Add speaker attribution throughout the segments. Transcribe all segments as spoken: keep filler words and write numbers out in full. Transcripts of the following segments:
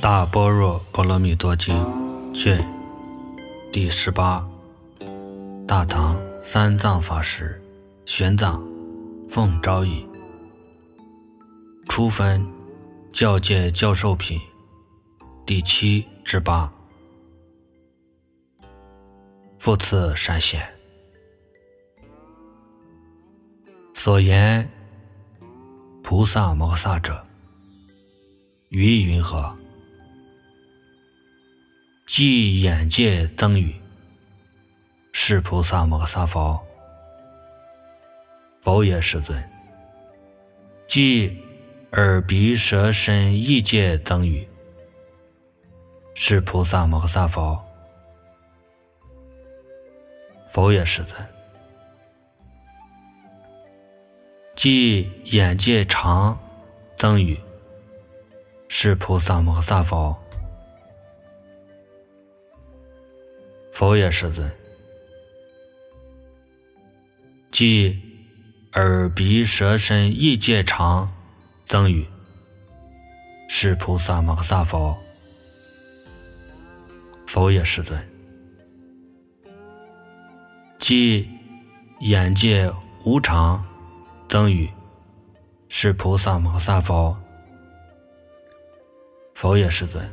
Speaker 1: 大般若波罗蜜多经卷第十八，大唐三藏法师玄奘奉诏译，初分教界教授品第七至八。复次善显，所言菩萨摩诃萨者，语意云何？即眼界增语，是菩萨摩诃萨否？否也，世尊。即耳鼻舌身意界增语，是菩萨摩诃萨否？否也，世尊。即眼界常增语，是菩萨摩诃萨否？否也，世尊。即耳鼻舌身意界常增语，是菩萨摩诃萨否？否也，世尊。即眼界无常增语，是菩萨摩诃萨否？否也，世尊。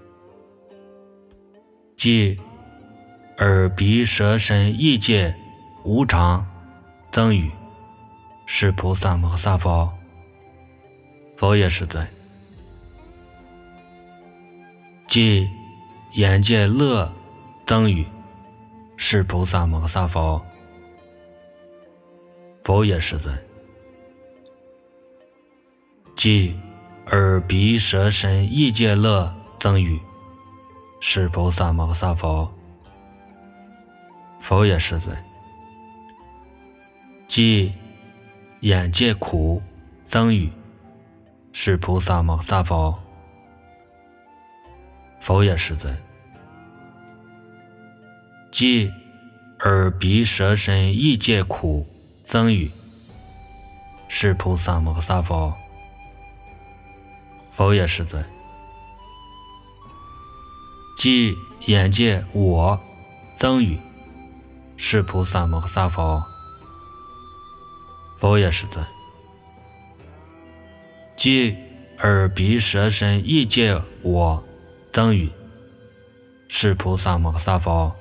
Speaker 1: 即耳鼻舌身意界无常增语，是菩萨摩诃萨否？否也，世尊。即眼界乐增语，是菩萨摩诃萨否？否也，世尊。即耳鼻舌身意界乐增语，是菩萨摩诃萨否？否也，世尊。即眼界苦增语，是菩萨摩诃萨否？否也，世尊。即耳鼻舌身意界苦增语，是菩萨摩诃萨否？否也，世尊。即眼界我增语，是菩萨摩诃萨否？否也，世尊。即耳鼻舌身意界我增语，是菩萨摩诃萨否？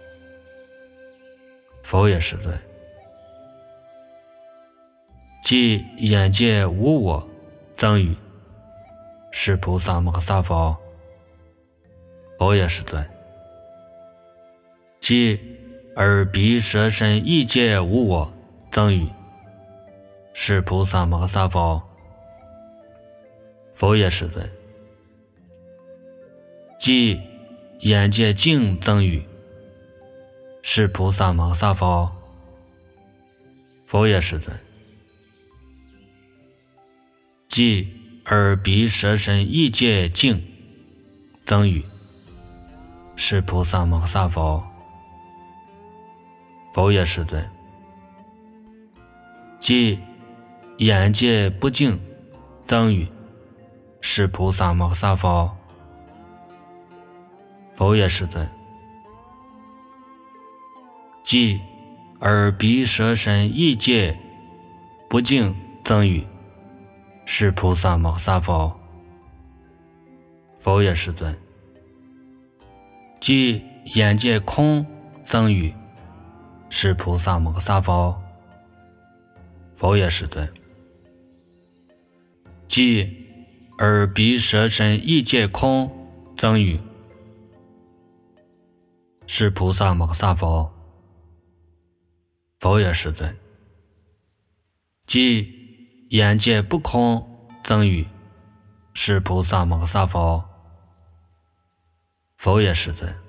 Speaker 1: 否也，世尊。即眼界无我增语，是菩萨摩诃萨否？否也，世尊。即耳鼻舌身意界无我增语，是菩萨摩诃萨否？否也，世尊。即眼界净增语，是菩萨摩诃萨否？否也，世尊。即耳鼻舌身意界净增语，是菩萨摩诃萨否？否也，世尊。即眼界不净增语，是菩萨摩诃萨否？否也，世尊。即耳鼻舌身意界不净增语，是菩萨摩诃萨否？否也，世尊。即眼界空增语，是菩萨摩诃萨否？否也，世尊。即耳鼻舌身意界空增语，是菩萨摩诃萨否？否也，世尊。即眼界不空增语，是菩萨摩诃萨否？否也，世尊。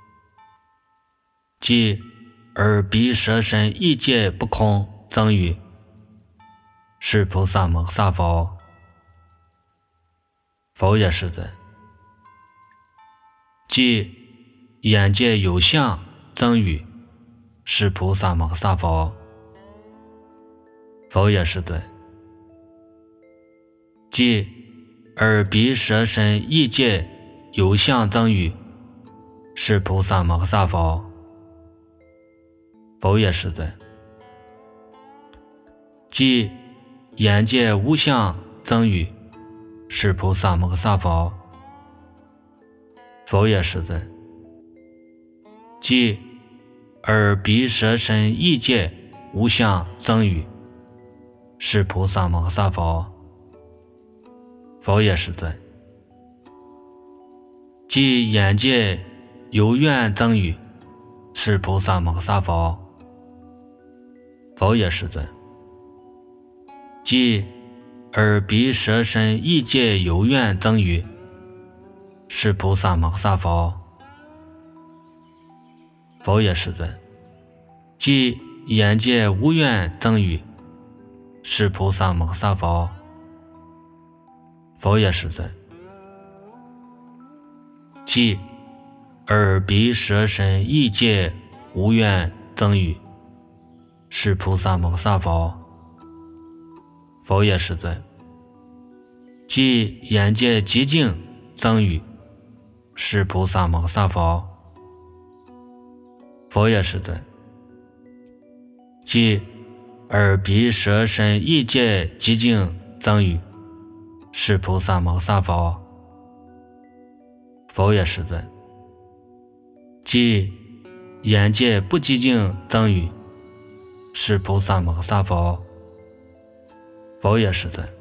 Speaker 1: 即耳鼻舌身意界不空增语，是菩萨摩诃萨否？否也，世尊。即眼界有相增语，是菩萨摩诃萨否？否也，世尊。即耳鼻舌身意界有相增语，是菩萨摩诃萨佛。佛也是尊。即眼界无相增语，是菩萨摩诃萨佛。佛也是尊。即耳鼻舌身意界无相增语，是菩萨摩诃萨佛。佛也是尊。即眼界有愿增语，是菩萨摩诃萨佛。佛也是尊。即耳鼻舌身意界有愿增语，是菩萨摩诃萨佛。佛也是尊。即眼界无愿增语，是菩萨摩诃萨佛。佛也是尊。即耳鼻舌身意界无愿增语，是菩萨摩诃萨佛。佛也是尊。即眼界极净增语，是菩萨摩诃萨佛。佛也是尊。即耳鼻舌身意界极净增语，是菩萨摩诃萨佛。佛也是尊。即眼界不极净增语，是菩萨摩诃萨佛。佛也是尊。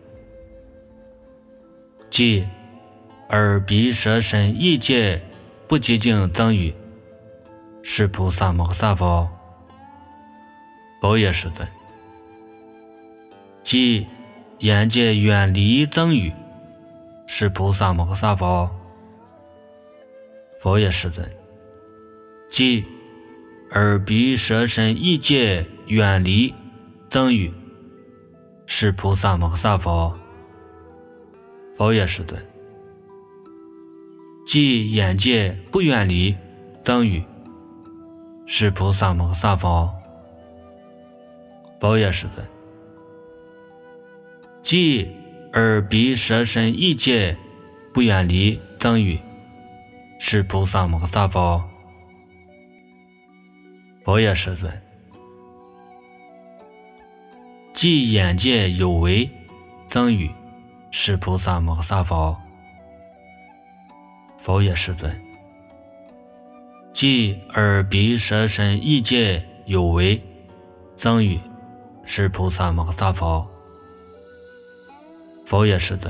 Speaker 1: 即耳鼻舌身意界不极净增语，是菩萨摩诃萨佛。佛也是尊。即眼界远离增语，是菩萨摩诃萨佛。佛也是尊。即耳鼻舌身意界远离增语，是菩萨摩诃萨佛。佛也是尊。即眼界不远离增语，是菩萨摩诃萨佛。佛也是尊。即耳鼻舌身意界不远离增语，是菩萨摩诃萨佛。佛也是尊。即眼界有为增语，是菩萨摩诃萨佛。佛也是尊。即耳鼻舌身意界有为增语，是菩萨摩诃萨佛。佛也是尊。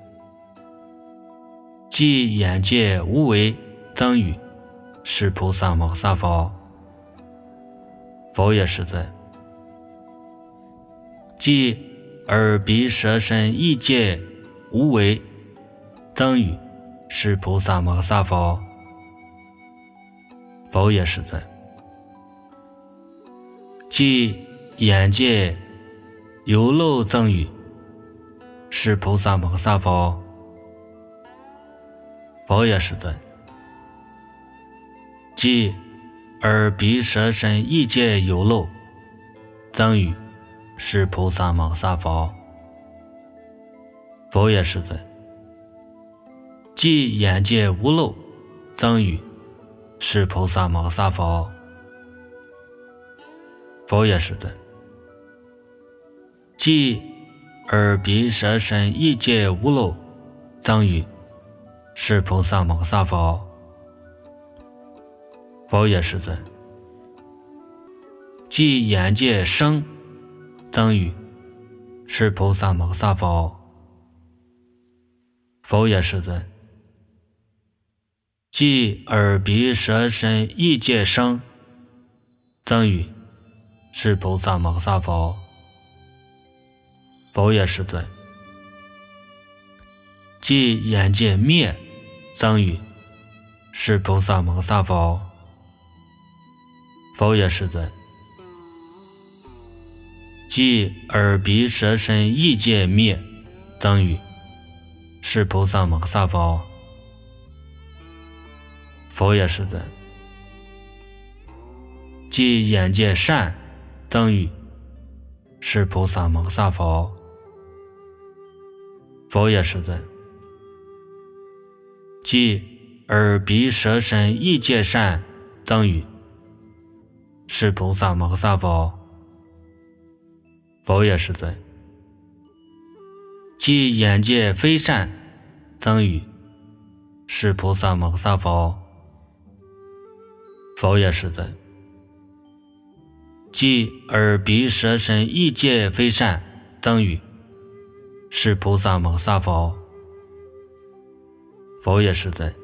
Speaker 1: 即眼界无为增语，是菩萨摩诃萨佛。佛也是尊。即耳鼻舌身意界无为增语，是菩萨摩诃萨佛。佛也是尊。即眼界有漏增语，是菩萨摩诃萨佛。佛也是尊。即耳鼻舌身意界有漏增语，是菩萨摩诃萨佛。佛也是尊。即眼界无漏增语，是菩萨摩诃萨佛。佛也是尊。即耳鼻舌身意界无漏增语，是菩萨摩诃萨佛。佛也是尊。即眼界生增语，是菩萨摩诃萨佛。佛也是尊。即耳鼻舌身意界生增语，是菩萨摩诃萨佛。佛也是尊。即眼界灭增语，是菩萨摩诃萨佛。佛也是尊。即耳鼻舌身意界灭增语，是菩萨摩诃萨佛。佛也是尊。即眼界善增语，是菩萨摩诃萨佛。佛也是尊。即耳鼻舌身意界善增语，是菩萨摩诃萨否？否也，世尊。即眼界非善增语，是菩萨摩诃萨否？否也，世尊。即耳鼻舌身意界非善增语，是菩萨摩诃萨否？否也，世尊。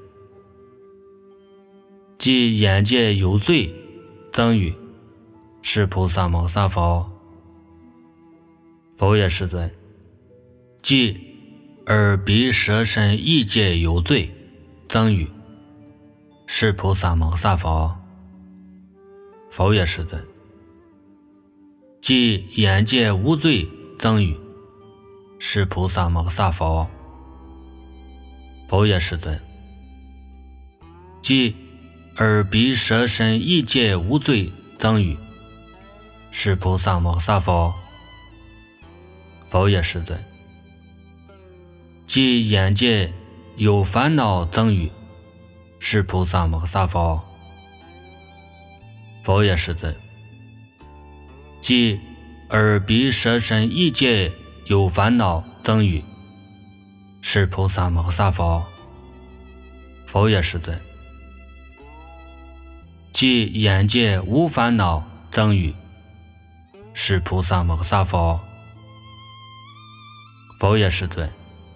Speaker 1: 即眼界有罪增语，是菩萨摩诃萨否？否也，世尊。即耳鼻舌身意界有罪增语，是菩萨摩诃萨否？否也，世尊。即眼界无罪增语，是菩萨摩诃萨否？否也，世尊。即耳鼻舌身意界无罪增语，是菩萨摩诃萨否？否也，世尊。即眼界有烦恼增语，是菩萨摩诃萨否？否也，世尊。即耳鼻舌身意界有烦恼增语，是菩萨摩诃萨否？否也，世尊。即眼界无烦恼增语，是菩萨摩诃萨否？否也，世尊。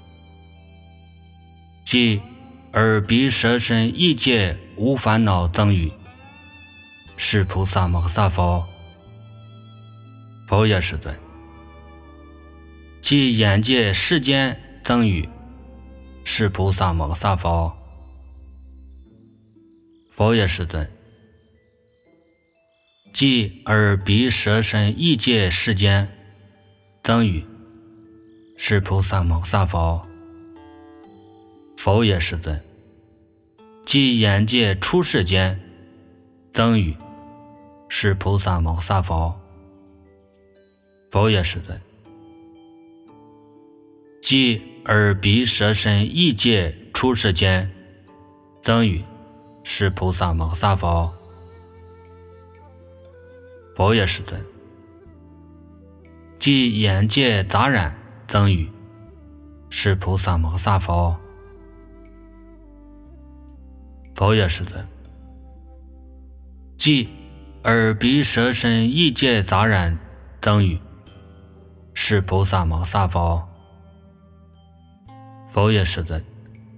Speaker 1: 即耳鼻舌身意界无烦恼增语，是菩萨摩诃萨否？否也，世尊。即眼界世间增语，是菩萨摩诃萨否？否也，世尊。即耳鼻舌身意界世间增语，是菩萨摩诃萨否？否也，世尊。即眼界出世间增语，是菩萨摩诃萨否？否也，世尊。即耳鼻舌身意界出世间增语，是菩萨摩诃萨否？否也，世尊。即眼界杂染增语，是菩萨摩诃萨否？否也，世尊。即耳鼻舌身意界杂染增语，是菩萨摩诃萨否？否也，世尊。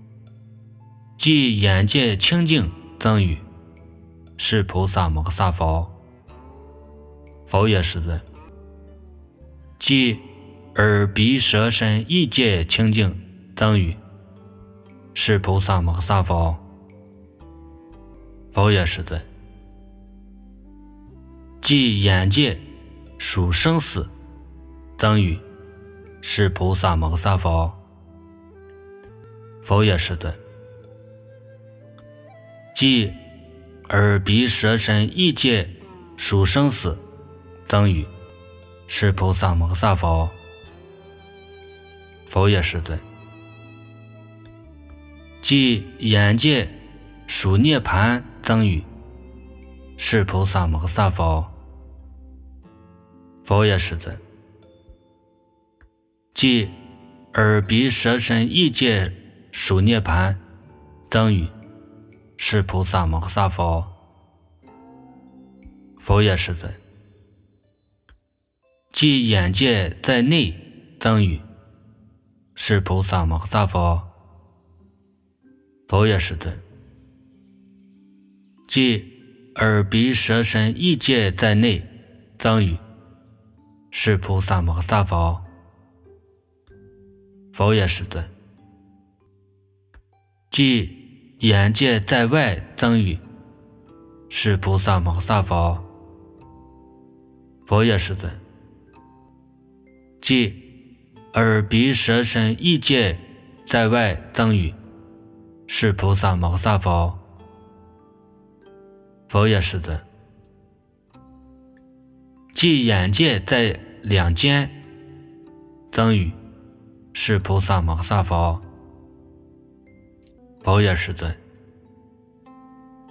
Speaker 1: 即眼界清净增语，是菩萨摩诃萨否？否也，世尊。即耳鼻舌身意界清净增语，是菩萨摩诃萨否？否也，世尊。即眼界属生死增语，是菩萨摩诃萨否？否也，世尊。即耳鼻舌身意界属生死增语，是菩萨摩诃萨否？否也，世尊。即眼界属涅槃增语，是菩萨摩诃萨否？否也，世尊。即耳鼻舌身意界属涅槃增语，是菩萨摩诃萨否？否也，世尊。即眼界在内增语，是菩萨摩诃萨否？否也，世尊。即耳鼻舌身意界在内增语，是菩萨摩诃萨否？否也，世尊。即眼界在外增语，是菩萨摩诃萨否？否也，世尊。即耳鼻舌身意界在外增语，是菩萨摩诃萨否？否也，世尊。即眼界在两间增语，是菩萨摩诃萨否？否也，世尊。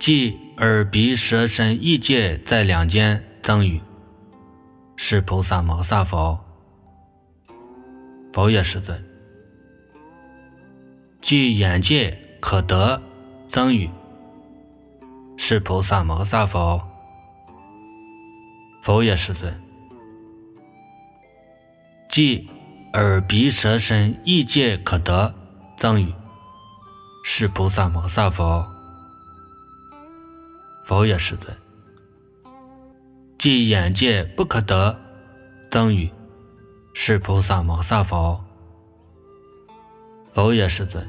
Speaker 1: 即耳鼻舌身意界在两间增语，是菩萨摩萨佛。佛也世尊。即眼界可得增语，是菩萨摩萨佛。佛也世尊。即耳鼻舌身意界可得增语，是菩萨摩萨佛。佛也世尊。即眼界不可得增语，是菩萨摩萨佛。佛也世尊。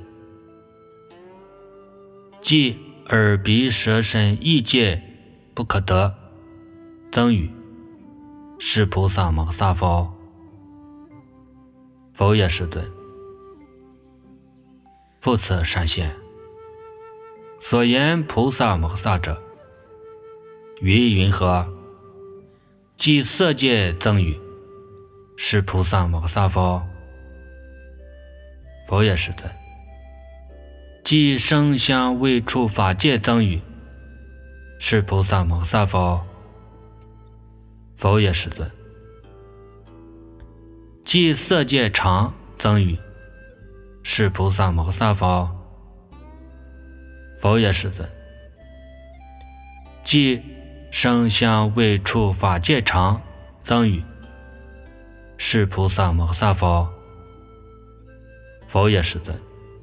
Speaker 1: 即耳鼻舌身意界不可得增语，是菩萨摩萨佛。佛也世尊。复次善现，所言菩萨摩萨者，于云何？即色界增语，是菩萨摩萨佛。佛也世尊。即声香味触法界增语，是菩萨摩萨佛。佛也世尊。即色界常增语，是菩萨摩萨佛。佛也世尊。即声香味触法界常增语，是菩萨摩萨佛。佛也世尊。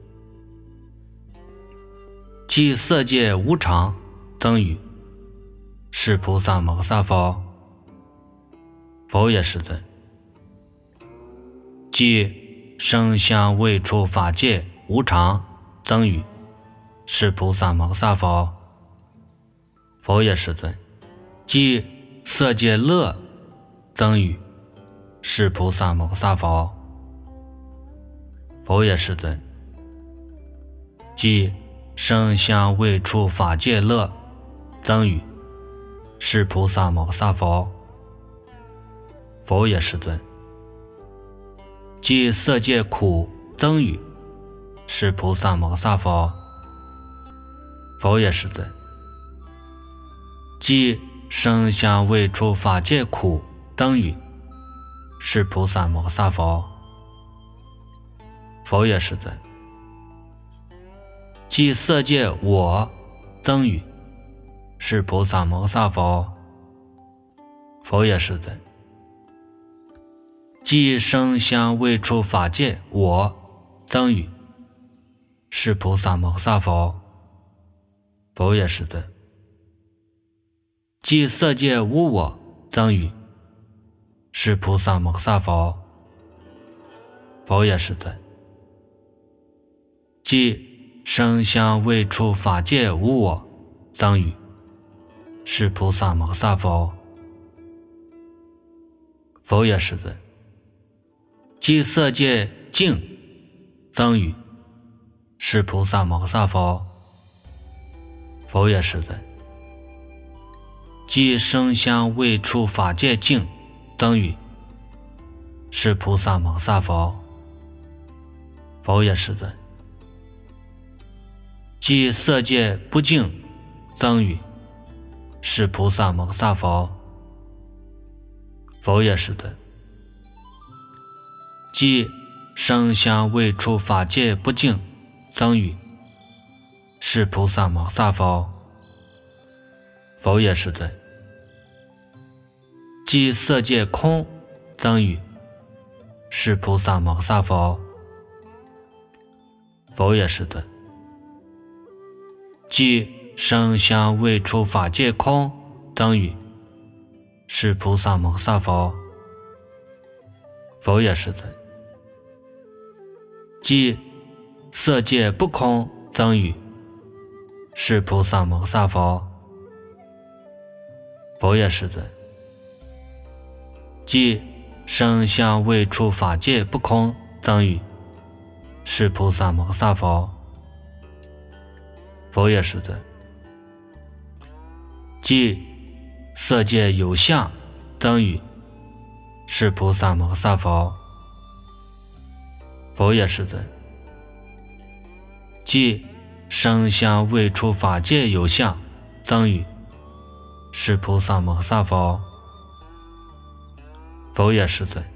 Speaker 1: 即色界无常增语，是菩萨摩萨佛。佛也世尊。即声香味触法界无常增语，是菩萨摩萨佛。佛也世尊。即色界乐增语，是菩萨摩萨佛。佛也世尊。即声香味触法界乐增语，是菩萨摩萨佛。佛也世尊。即色界苦增语，是菩萨摩萨佛。佛也世尊。即声香味触法界苦增语，是菩萨摩萨佛。佛也世尊。即色界我增语，是菩萨摩萨佛。佛也世尊。即声香味触法界我增语，是菩萨摩萨佛。佛也世尊。即色界无我增语，是菩萨摩萨佛。佛也世尊。即声香味触法界无我增语，是菩萨摩萨佛。佛也世尊。即色界净增语，是菩萨摩萨佛。佛也世尊。即声香味触法界净增语，是菩萨摩萨佛。佛也世尊。即色界不净增语，是菩萨摩萨佛。佛也世尊。即声香味触法界不净增语，是菩萨摩萨佛。佛也世尊。即色界空增语，是菩萨摩萨佛。佛也世尊。即声香味触法界空增语，是菩萨摩萨佛。佛也世尊。即色界不空增语，是菩萨摩萨佛。佛也世尊。即声香味触法界不空增语，是菩萨摩萨佛。佛也世尊。即色界有相增语，是菩萨摩萨佛。佛也世尊。即声香味触法界有相增语是菩萨摩萨佛，佛也是尊。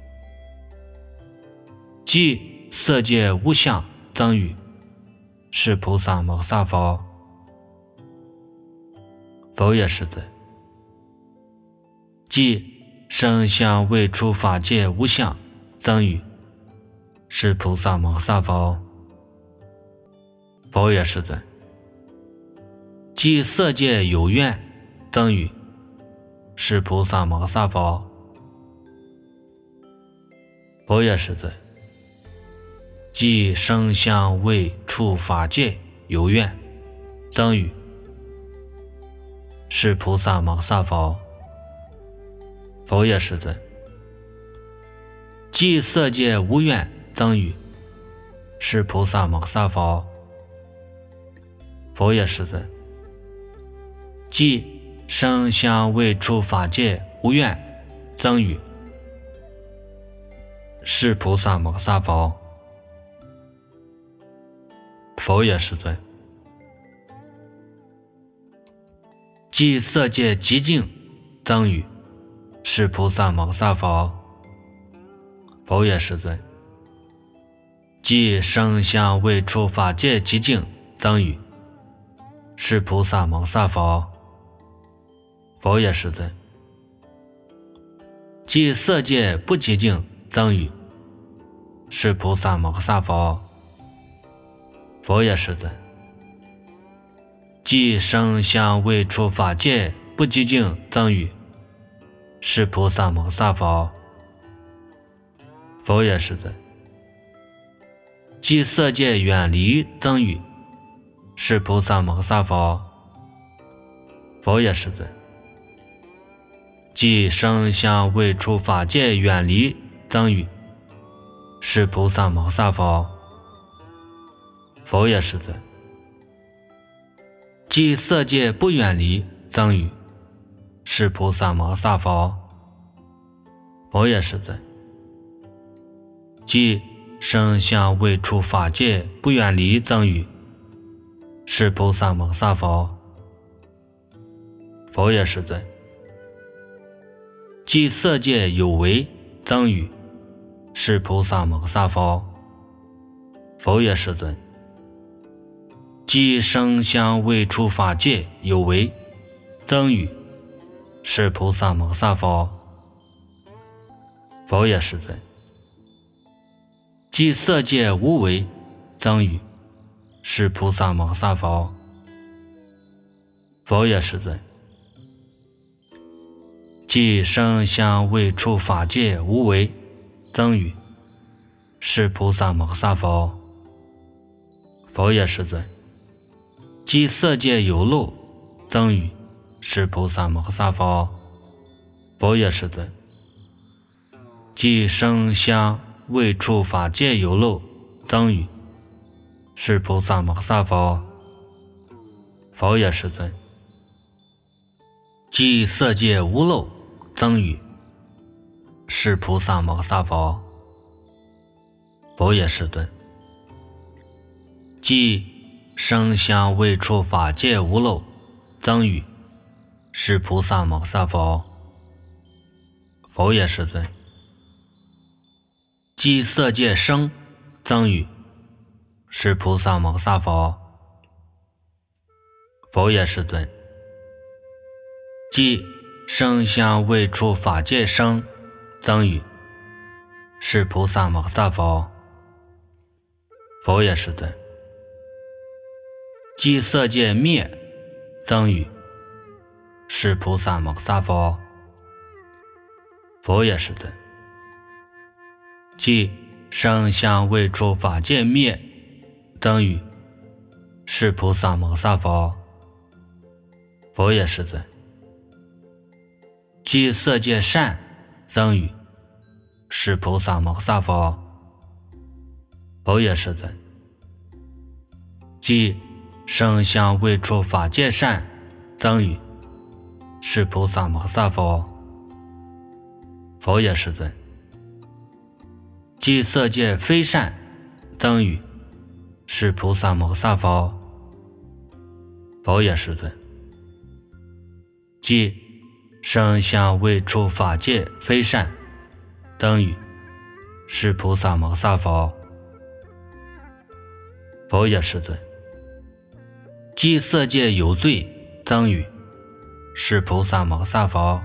Speaker 1: 即色界无相增语是菩萨摩萨佛，佛也是尊。即声相未出法界无相增语是菩萨摩萨佛，佛也是尊。即色界有愿增语是菩萨摩萨佛，佛也是尊。即声相未出法界有愿增语是菩萨摩萨佛，佛也是尊。即色界无愿增语是菩萨摩萨佛，佛也是尊。即声相未出法界无愿增语是菩萨摩萨佛，佛也是尊。即色界极静增语是菩萨摩萨佛，佛也是尊。即声相未出法界极静增语是菩萨摩萨佛，佛也是尊。即色界不极静增语是菩萨摩萨佛，佛也是尊。即声相未出法界不极静增语是菩萨摩萨佛，佛也是尊。即色界远离增语是菩萨摩萨佛，佛也是尊。即声相未出法界远离增语是菩萨摩萨佛，佛也是尊。即色界不远离增语是菩萨摩萨佛，佛也是尊。即声相未出法界不远离增语是菩萨摩萨佛，佛也是尊。即色界有为增语是菩萨摩萨佛，佛也是尊。即声相未出法界有为增语是菩萨摩萨佛，佛也是尊。即色界无为增语是菩萨摩萨佛，佛也是尊。即声相未出法界无为增语是菩萨摩萨佛，佛也是尊。即色界有漏增语是菩萨摩萨佛，佛也是尊。即声相未出法界有漏增语是菩萨摩萨佛，佛也是尊。即色界无漏增语是菩萨摩萨佛，佛也是尊。即声相未出法界无漏增语是菩萨摩萨佛，佛也是尊。即色界声增语是菩萨摩萨佛，佛也是尊。即声相未出法界声增语是菩萨摩萨佛，佛也是尊。即色界灭增语是菩萨摩萨佛，佛也是尊。即声相未出法界灭增语是菩萨摩萨佛，佛也是尊。即色界善增语是菩萨摩萨佛，佛也是尊。即声相未出法界善增语是菩萨摩萨佛，佛也是尊。即色界非善增语是菩萨摩萨佛，佛也是尊。 即声香味触法界非善，等于是菩萨摩萨佛。佛也世尊。即色界有罪，增于是菩萨摩萨佛。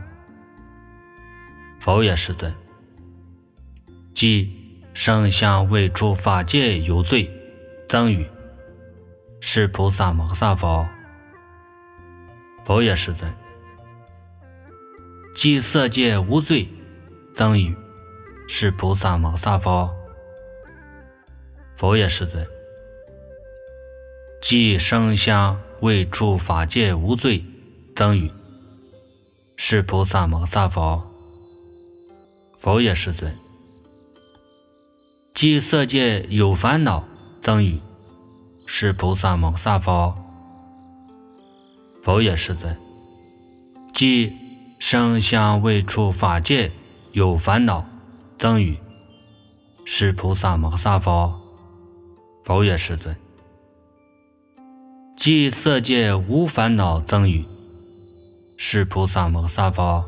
Speaker 1: 佛也世尊。即声香味触法界有罪，增于是菩萨摩萨佛。佛也世尊。即色界无罪，增于是菩萨摩萨佛。佛也世尊。即声香味触法界无罪，增于是菩萨摩萨佛。佛也世尊。即色界有烦恼，增于是菩萨摩萨佛。佛也世尊。即声香味触法界有烦恼，增于是菩萨摩萨佛。佛也世尊。即色界无烦恼，增于是菩萨摩萨佛。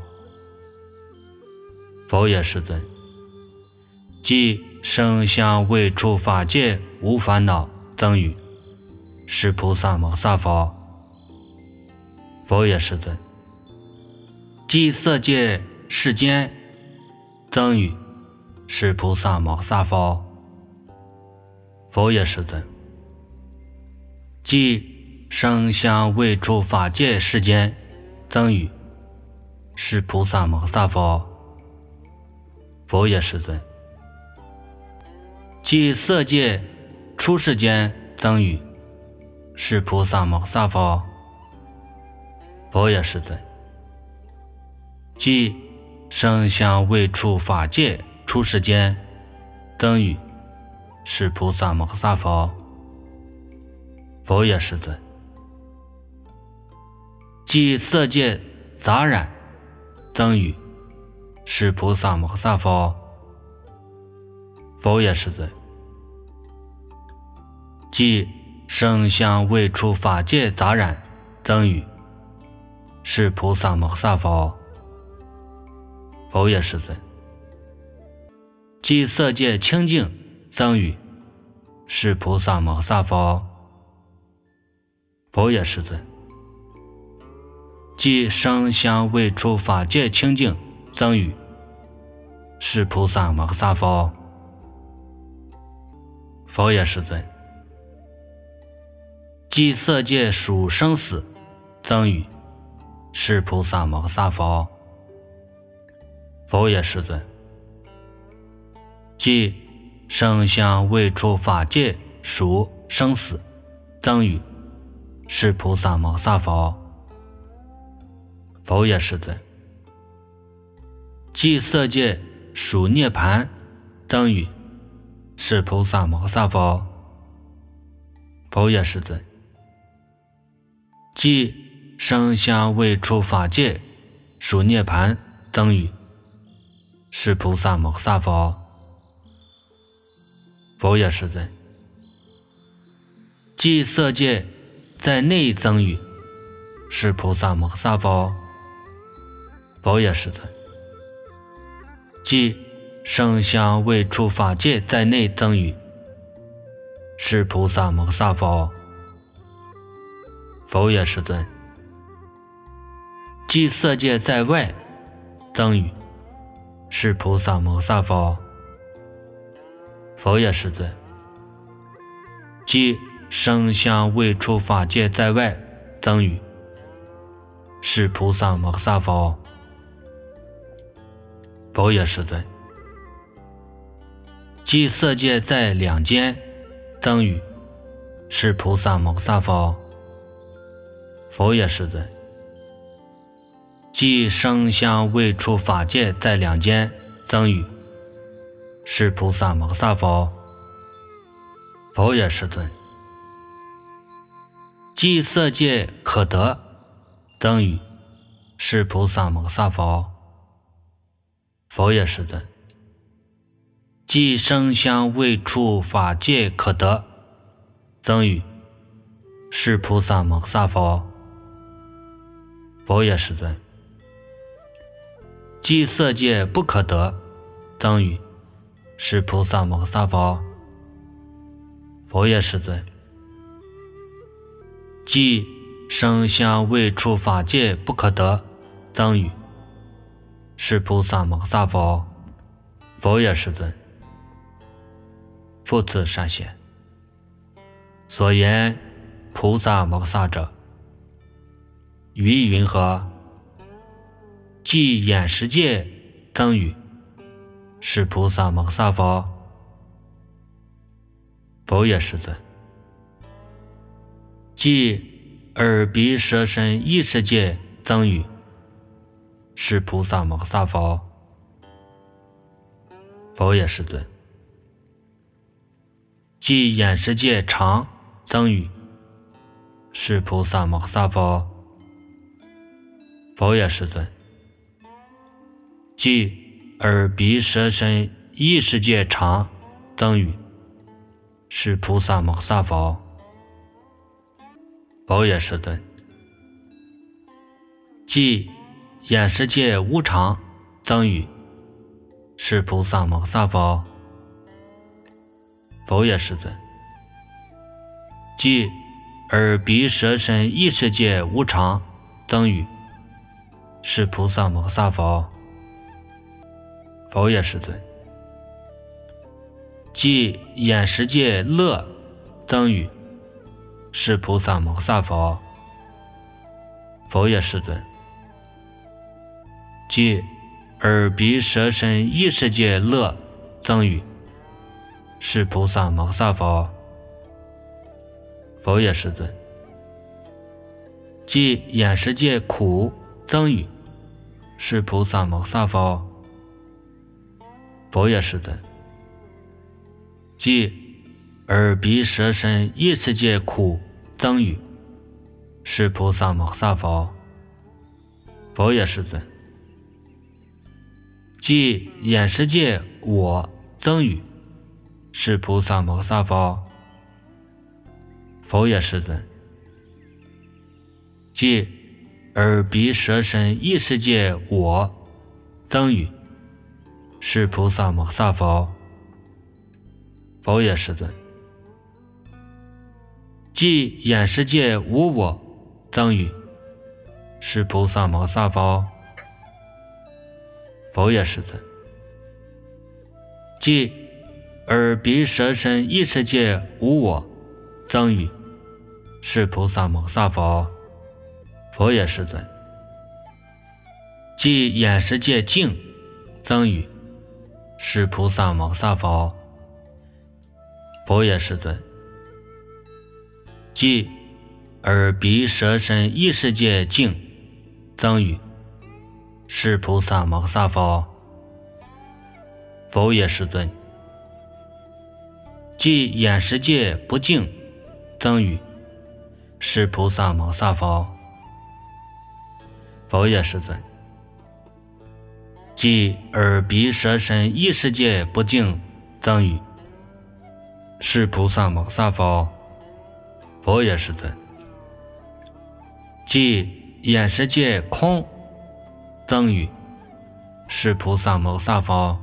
Speaker 1: 佛也世尊。即声香味触法界无烦恼，增于是菩萨摩萨佛。佛也世尊。即色界世间，增于是菩萨摩萨佛。佛也世尊。即声香味触法界世间，增于是菩萨摩萨佛。佛也世尊。即色界出世间，增于是菩萨摩萨佛。佛也世尊。即声香味触法界出世间，增于是菩萨摩萨佛。佛也世尊。即色界杂染，增于是菩萨摩萨佛。佛也世尊。即声香味触法界杂染，增于是菩萨摩萨佛。佛也世尊。即色界清净，增于是菩萨摩萨佛。佛也世尊。即声香味触法界清净，增于是菩萨摩萨佛。佛也世尊。即色界属生死，增于是菩萨摩萨佛。佛也世尊。即声香味触法界属生死，增于是菩萨摩萨佛。佛也世尊。即色界属涅盘，增于是菩萨摩萨佛。佛也世尊。即声香味触法界属涅盘，增于是菩萨摩萨佛。佛也世尊。即色界在内增于是菩萨摩萨佛。佛也世尊。即声香味触法界在内增于是菩萨摩萨佛。佛也世尊。即色界在外增于是菩萨摩萨佛。佛也世尊。即声香味触法界在外增于是菩萨摩萨佛。佛也世尊。即色界在两间增于是菩萨摩萨佛。佛也世尊。即声香味触法界在两间增于是菩萨摩萨佛。佛也世尊。即色界可得增于是菩萨摩萨佛。佛也世尊。即声香味触法界可得增于是菩萨摩萨佛。佛也世尊。 即色界不可得，增语是菩萨摩诃萨佛。佛也世尊。即声香味触法界不可得，增语是菩萨摩诃萨佛。佛也世尊。复次善贤，所言菩萨摩诃萨者，于云何？即眼识界增语是菩萨摩诃萨佛。佛也世尊。即耳鼻舌身意识界增语是菩萨摩诃萨佛。佛也世尊。即眼识界常增语是菩萨摩诃萨佛。佛也世尊。即耳鼻舌身意识界常增语是菩萨摩诃萨佛。佛也世尊。即眼识界无常增语是菩萨摩诃萨佛。佛也世尊。即耳鼻舌身意识界无常增语是菩萨摩诃萨佛。佛也世尊。即眼识界乐增语是菩萨摩诃萨佛。佛也世尊。即耳鼻舌身意识界乐增语是菩萨摩诃萨佛。佛也世尊。即眼识界苦增语是菩萨摩诃萨佛。佛也世尊。即耳鼻舌身意识界苦增语是菩萨摩诃萨佛。佛也世尊。即眼识界我增语是菩萨摩诃萨佛。佛也世尊。即耳鼻舌身意识界我增语是菩萨摩诃萨佛。佛也世尊。即眼识界无我增语是菩萨摩诃萨佛。佛也世尊。即耳鼻舌身意识界无我增语是菩萨摩诃萨佛。佛也世尊。即眼识界净增语是菩萨摩诃萨佛。佛也世尊。即耳鼻舌身意识界净增语是菩萨摩诃萨佛。佛也世尊。即眼识界不净增语是菩萨摩诃萨佛。佛也世尊。即耳鼻舌身意识界不净增语是菩萨摩诃萨佛。佛也世尊。即眼识界空增语是菩萨摩诃萨佛。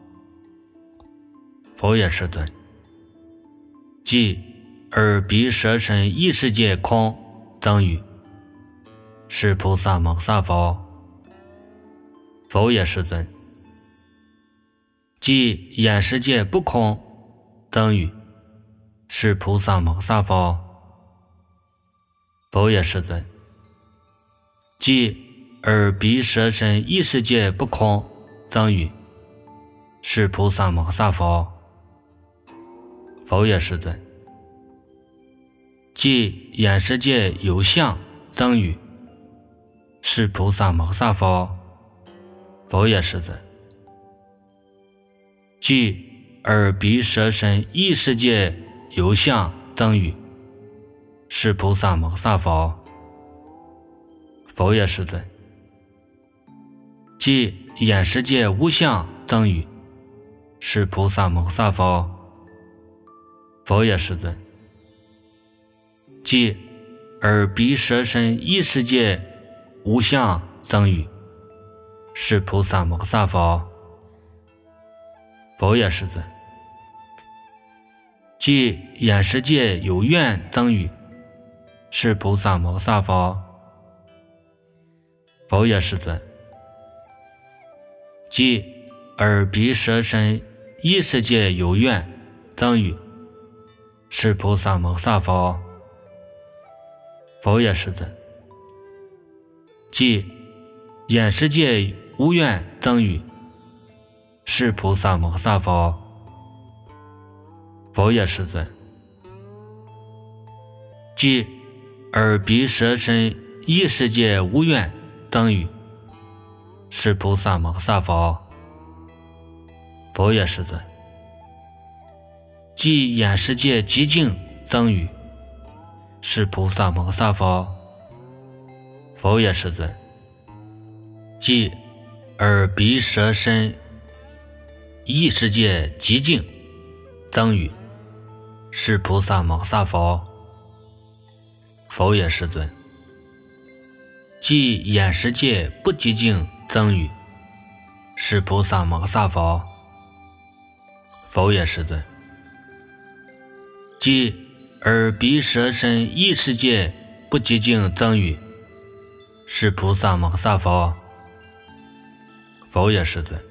Speaker 1: 佛也世尊。即耳鼻舌身意识界空增语是菩萨摩诃萨佛。佛也世尊。即眼识界不空增语是菩萨摩诃萨佛。佛也世尊。即耳鼻舌身意识界不空增语是菩萨摩诃萨佛。佛也世尊。即眼识界有相增语是菩萨摩诃萨佛。佛也世尊。即耳鼻舌身意识界有相增语是菩萨摩诃萨佛。佛也世尊。即眼识界无相增语是菩萨摩诃萨佛。佛也世尊。即耳鼻舌身意识界无相增语是菩萨摩诃萨佛。佛也世尊。即眼识界有愿增语，是菩萨摩诃萨佛。佛也世尊。即耳鼻舌身意识界有愿增语，是菩萨摩诃萨佛。佛也世尊。即眼识界无愿增语，是菩萨摩诃萨佛。佛也世尊。即耳鼻舌身意识界无愿增语，是菩萨摩诃萨佛。佛也世尊。即眼识界极静增语，是菩萨摩诃萨佛。佛也世尊。即耳鼻舌身意识界极静增语，是菩萨摩诃萨佛。佛也世尊。即眼识界不极静增语，是菩萨摩诃萨佛。佛也世尊。即耳鼻舌身意识界不极静增语，是菩萨摩诃萨佛。佛也世尊。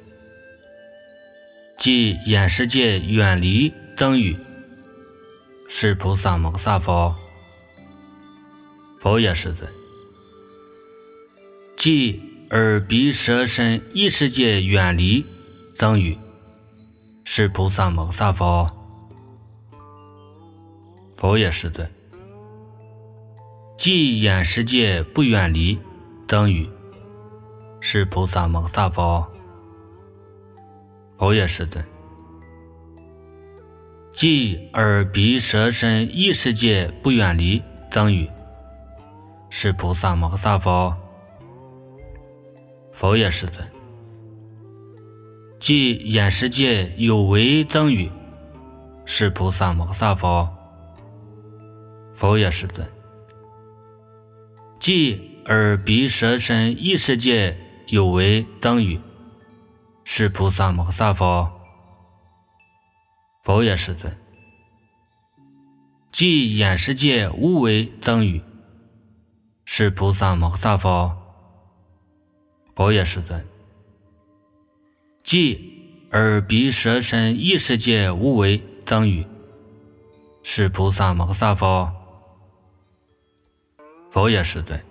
Speaker 1: 即眼识界远离增语，是菩萨摩诃萨佛。佛也世尊。即耳鼻舌身意识界远离增语，是菩萨摩诃萨佛。佛也世尊。即眼识界不远离增语，是菩萨摩诃萨佛。佛也世尊。即耳鼻舌身意识界不远离增语，是菩萨摩诃萨佛。佛也世尊。即眼识界有为增语，是菩萨摩诃萨佛。佛也世尊。即耳鼻舌身意识界有为增语，是菩萨摩诃萨佛。佛也世尊。即眼识界无为增语，是菩萨摩诃萨佛。佛也世尊。即耳鼻舌身意识界无为增语，是菩萨摩诃萨佛。佛也世尊。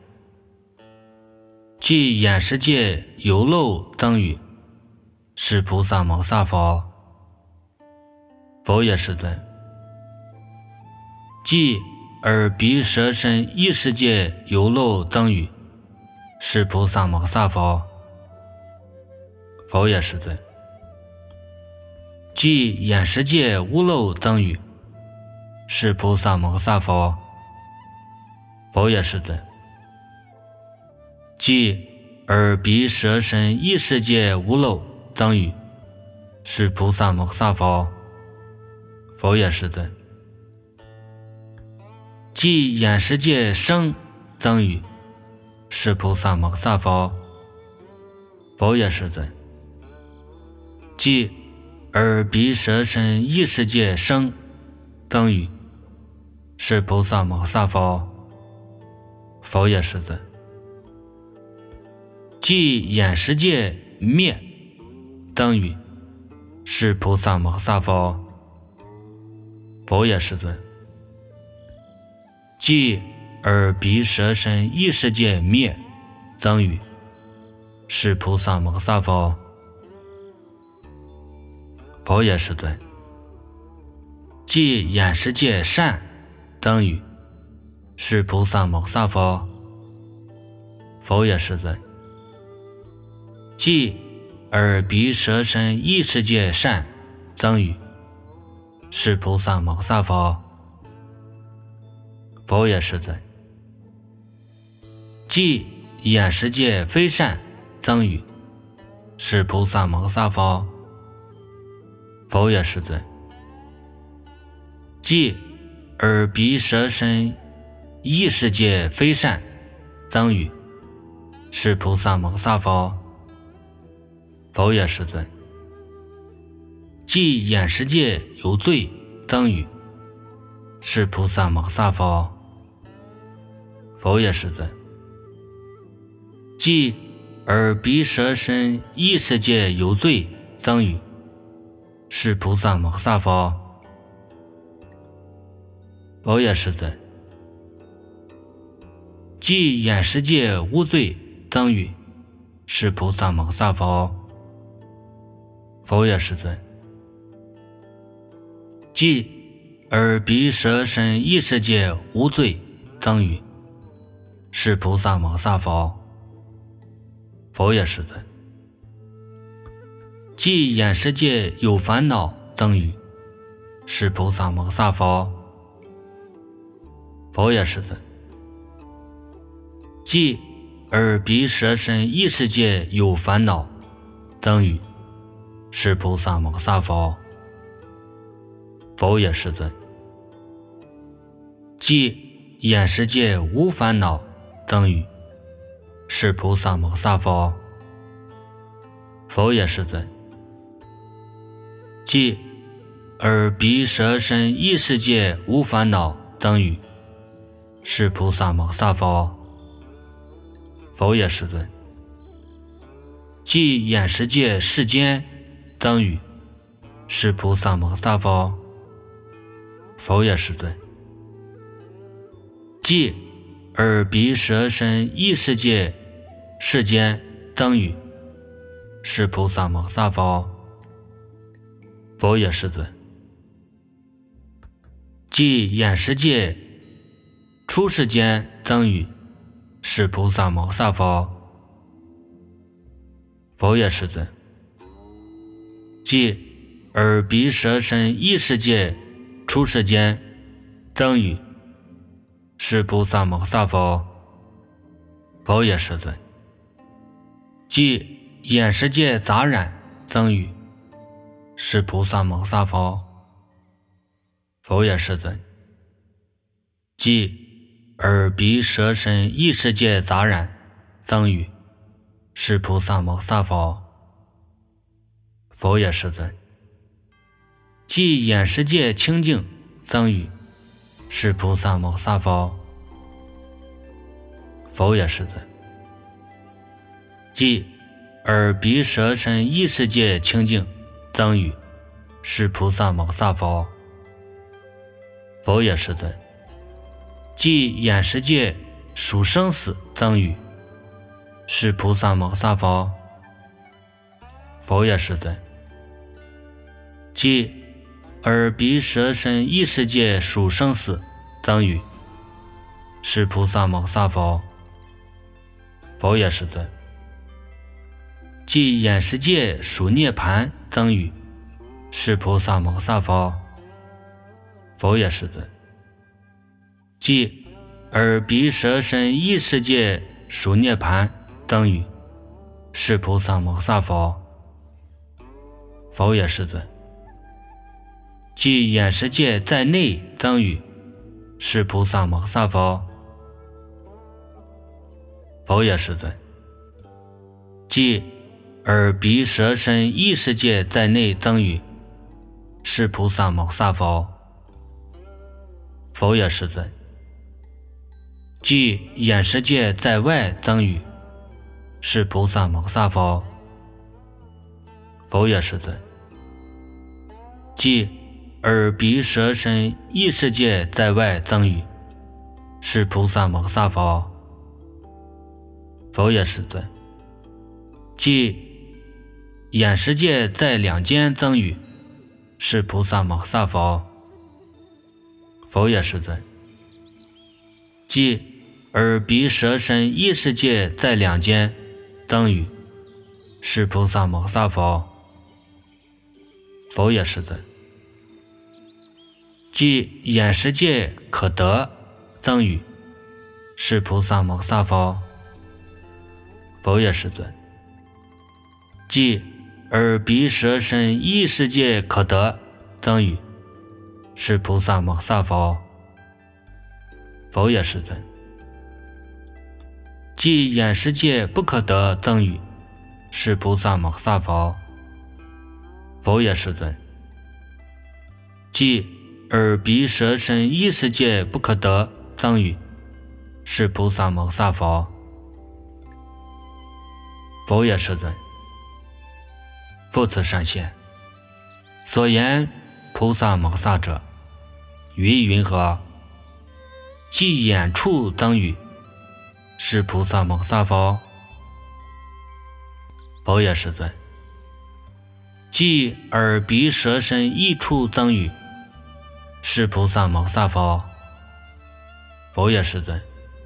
Speaker 1: 即眼识界有漏增语，是菩萨摩诃萨佛。佛也世尊。即耳鼻舌身意识界有漏增语，是菩萨摩诃萨佛。佛也世尊。即眼识界无漏增语，是菩萨摩诃萨佛。佛也世尊。即耳鼻舌身意识界无漏增语，是菩萨摩诃萨佛。佛也世尊。即眼识界生增语，是菩萨摩诃萨佛。佛也世尊。即耳鼻舌身意识界生增语，是菩萨摩诃萨佛。佛也世尊。即眼识界灭增语，是菩萨摩诃萨佛。佛也世尊。即耳鼻舌身意识界灭增语，是菩萨摩诃萨佛。佛也世尊。即眼识界善增语，是菩萨摩诃萨佛。佛也世尊。即耳鼻舌身意识界善增语，是菩萨摩诃萨佛。佛也世尊。即眼识界非善增语，是菩萨摩诃萨佛。佛也世尊。即耳鼻舌身意识界非善增语，是菩萨摩诃萨佛。 否也世尊。即眼识界有罪增语，是菩萨摩萨否？否也世尊。即耳鼻舌身意识界有罪增语，是菩萨摩萨否？否也世尊。即眼识界无罪增语，是菩萨摩萨否？否也世尊。即耳鼻舌身意识界无罪增语，是菩萨摩萨否？否也世尊。即眼识界有烦恼增语，是菩萨摩萨否？否也世尊。即耳鼻舌身意识界有烦恼增语，是菩萨摩萨否？否也世尊。即眼识界无烦恼增语，是菩萨摩萨否？否也世尊。即耳鼻舌身意识界无烦恼增语，是菩萨摩萨否？否也世尊。即眼识界世间增语，是菩萨摩萨否？否也世尊。即耳鼻舌身意识界世间增语，是菩萨摩萨否？否也世尊。即眼识界出世间增语，是菩萨摩萨否？否也世尊。即耳鼻舌身意识界出世间增语，是菩萨摩萨否？否也世尊。即眼识界杂染增语，是菩萨摩萨否？否也世尊。即耳鼻舌身意识界杂染增语，是菩萨摩萨否？否也世尊。即眼识界清净增语，是菩萨摩萨否？否也世尊。即耳鼻舌身意识界清净增语，是菩萨摩萨否？否也世尊。即眼识界属生死增语，是菩萨摩萨否？否也世尊。即耳鼻舌身意识界属生死增语，是菩萨摩萨否？否也世尊。即眼识界属涅盘增语，是菩萨摩萨否？否也世尊。即耳鼻舌身意识界属涅盘增语，是菩萨摩萨否？否也世尊。即眼识界在内增语，是菩萨摩萨否？否也世尊。即耳鼻舌身意识界在内增语，是菩萨摩萨否？否也世尊。即眼识界在外增语，是菩萨摩萨否？否也世尊。即耳鼻舌身意识界在外增语，是菩萨摩萨否？否也世尊。即眼识界在两间增语，是菩萨摩萨否？否也世尊。即耳鼻舌身意识界在两间增语，是菩萨摩萨否？否也世尊。即眼识界可得增语，是菩萨摩萨否？否也世尊。即耳鼻舌身意识界可得增语，是菩萨摩萨否？否也世尊。即眼识界不可得增语， 是菩萨摩萨佛。佛也世尊。即耳鼻舌身意识界不可得增语，是菩萨摩萨佛。佛也世尊。复次善现，所言菩萨摩萨者，云云何？即眼处增语，是菩萨摩萨佛。佛也世尊。即耳鼻舌身意处增语，是菩萨摩萨佛。佛也世尊。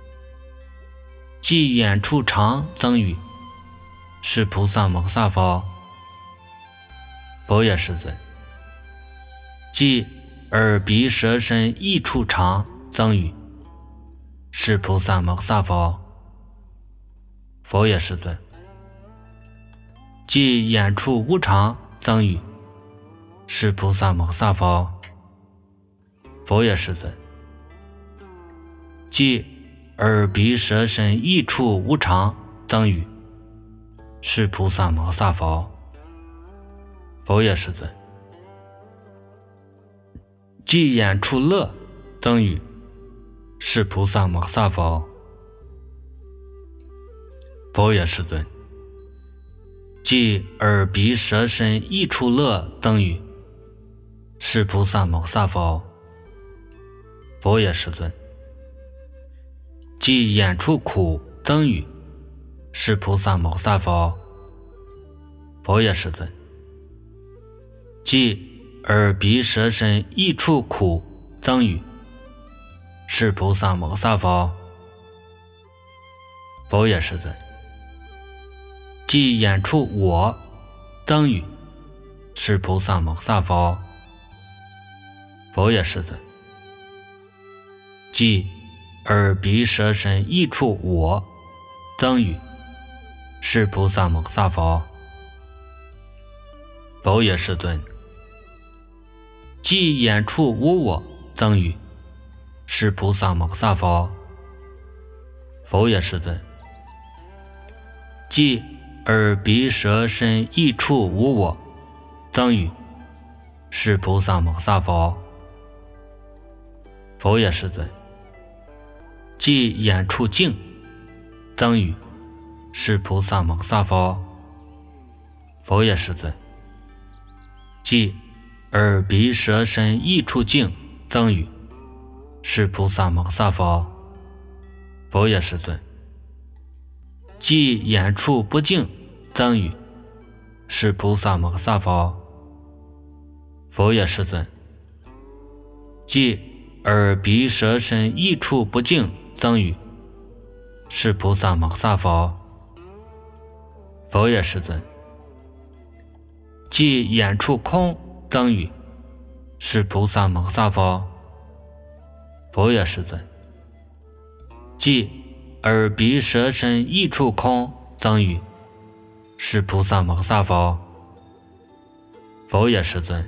Speaker 1: 即眼处常增语，是菩萨摩萨佛。佛也世尊。即耳鼻舌身意处常增语，是菩萨摩萨佛。佛也世尊。即眼处无常增语，是菩萨摩萨佛。佛也世尊。即耳鼻舌身意处无常增语，是菩萨摩萨佛。佛也世尊。即眼处乐增语，是菩萨摩萨佛。佛也世尊。即耳鼻舌身意处乐增语，是菩萨摩萨佛。佛也世尊。即眼处苦增语，是菩萨摩萨佛。佛也世尊。即耳鼻舌身意处苦增语，是菩萨摩萨佛。佛也世尊。即眼处我增语，是菩萨摩萨佛。佛也世尊。即耳鼻舌身意处我增语，是菩萨摩萨佛。佛也世尊。即眼处无我增语，是菩萨摩萨佛。佛也世尊。即耳鼻舌身意处无我增语，是菩萨摩萨佛。佛也世尊。即眼处净增语，是菩萨摩萨佛。佛也世尊。即耳鼻舌身意处净增语，是菩萨摩萨佛。佛也世尊。即眼处不净增语，是菩萨摩萨佛。佛也世尊。即耳鼻舌身意处不净增语，是菩萨摩萨佛。佛也世尊。即眼处空增语，是菩萨摩萨佛。佛也世尊。即耳鼻舌身意处空增语，是菩萨摩萨佛。佛也世尊。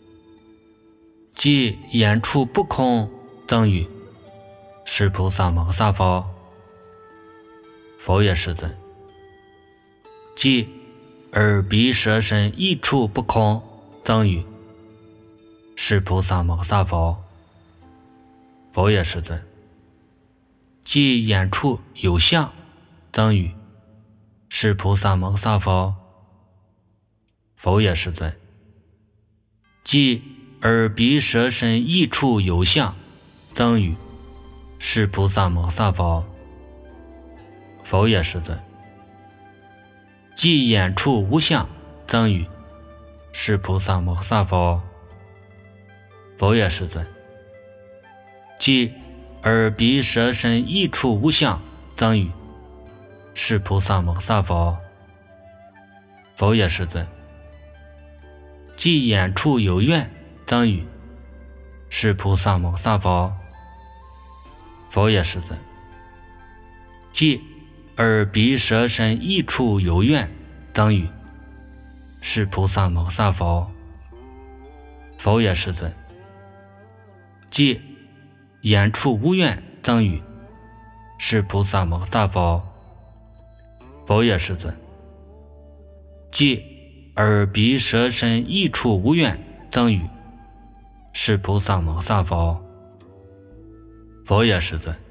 Speaker 1: 即眼处不空增语，是菩萨摩萨佛。佛也世尊。即耳鼻舌身意处不空增语，是菩萨摩萨佛。佛也世尊。即眼处有相增语，是菩萨摩萨佛。佛也世尊。即耳鼻舌身意处有相增语，是菩萨摩萨佛。佛也世尊。即眼处无相增语，是菩萨摩萨佛。佛也世尊。即耳鼻舌身意处无相增语，是菩萨摩萨佛。佛也世尊。即眼处有愿增语，是菩萨摩萨佛。佛也世尊。即耳鼻舌身意处有愿增语，是菩萨摩萨佛。佛也世尊。即眼处无愿增语，是菩萨摩萨佛。佛也世尊。 即耳鼻舌身意处无怨增语，是菩萨摩萨佛。佛也世尊。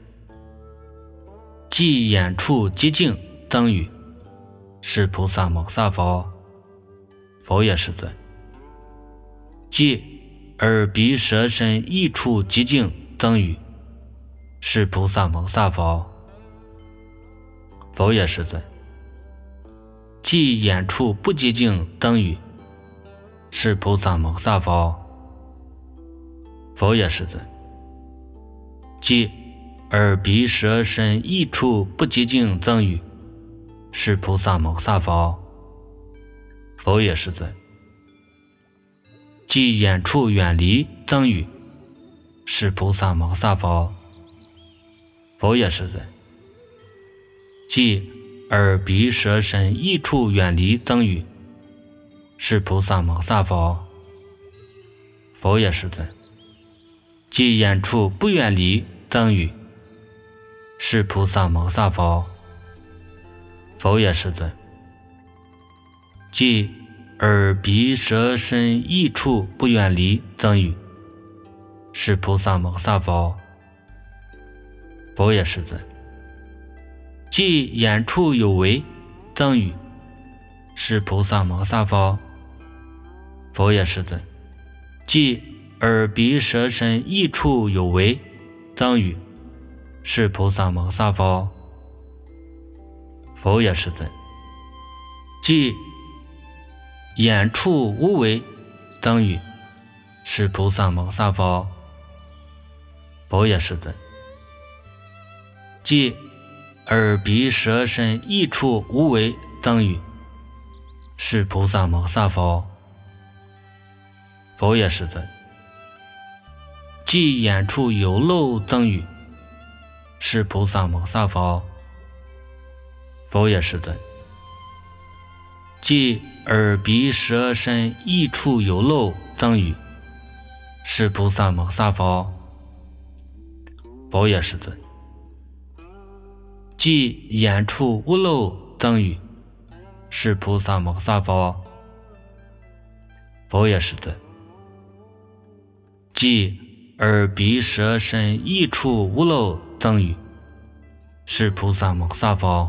Speaker 1: 即眼处寂静增语，是菩萨摩萨佛。佛也世尊。即耳鼻舌身意处寂静增语，是菩萨摩萨佛。佛也世尊。即眼处不寂静增语，是菩萨摩萨佛。佛也世尊。即耳鼻舌身意处不寂静增语，是菩萨摩萨佛。佛也世尊。即眼处远离增语，是菩萨摩萨佛。佛也世尊。即耳鼻舌身意处远离增语，是菩萨摩萨佛。佛也世尊。即眼处不远离增语，是菩萨摩萨佛。佛也世尊。即耳鼻舌身意处不远离增语，是菩萨摩萨佛。佛也世尊。即眼处有为增语，是菩萨摩萨佛。佛也世尊。即耳鼻舌身意处有为增语，是菩萨摩萨佛。佛也世尊。即眼处无为增语，是菩萨摩萨佛。佛也世尊。即耳鼻舌身意处无为增语，是菩萨摩萨佛。佛也世尊。即眼处有漏增语，是菩萨摩萨佛。佛也世尊。即耳鼻舌身意处有漏增语，是菩萨摩萨佛。佛也世尊。即眼处无漏增语，是菩萨摩萨佛。佛也世尊。即耳鼻舌身意处无漏增语，是菩萨摩萨佛。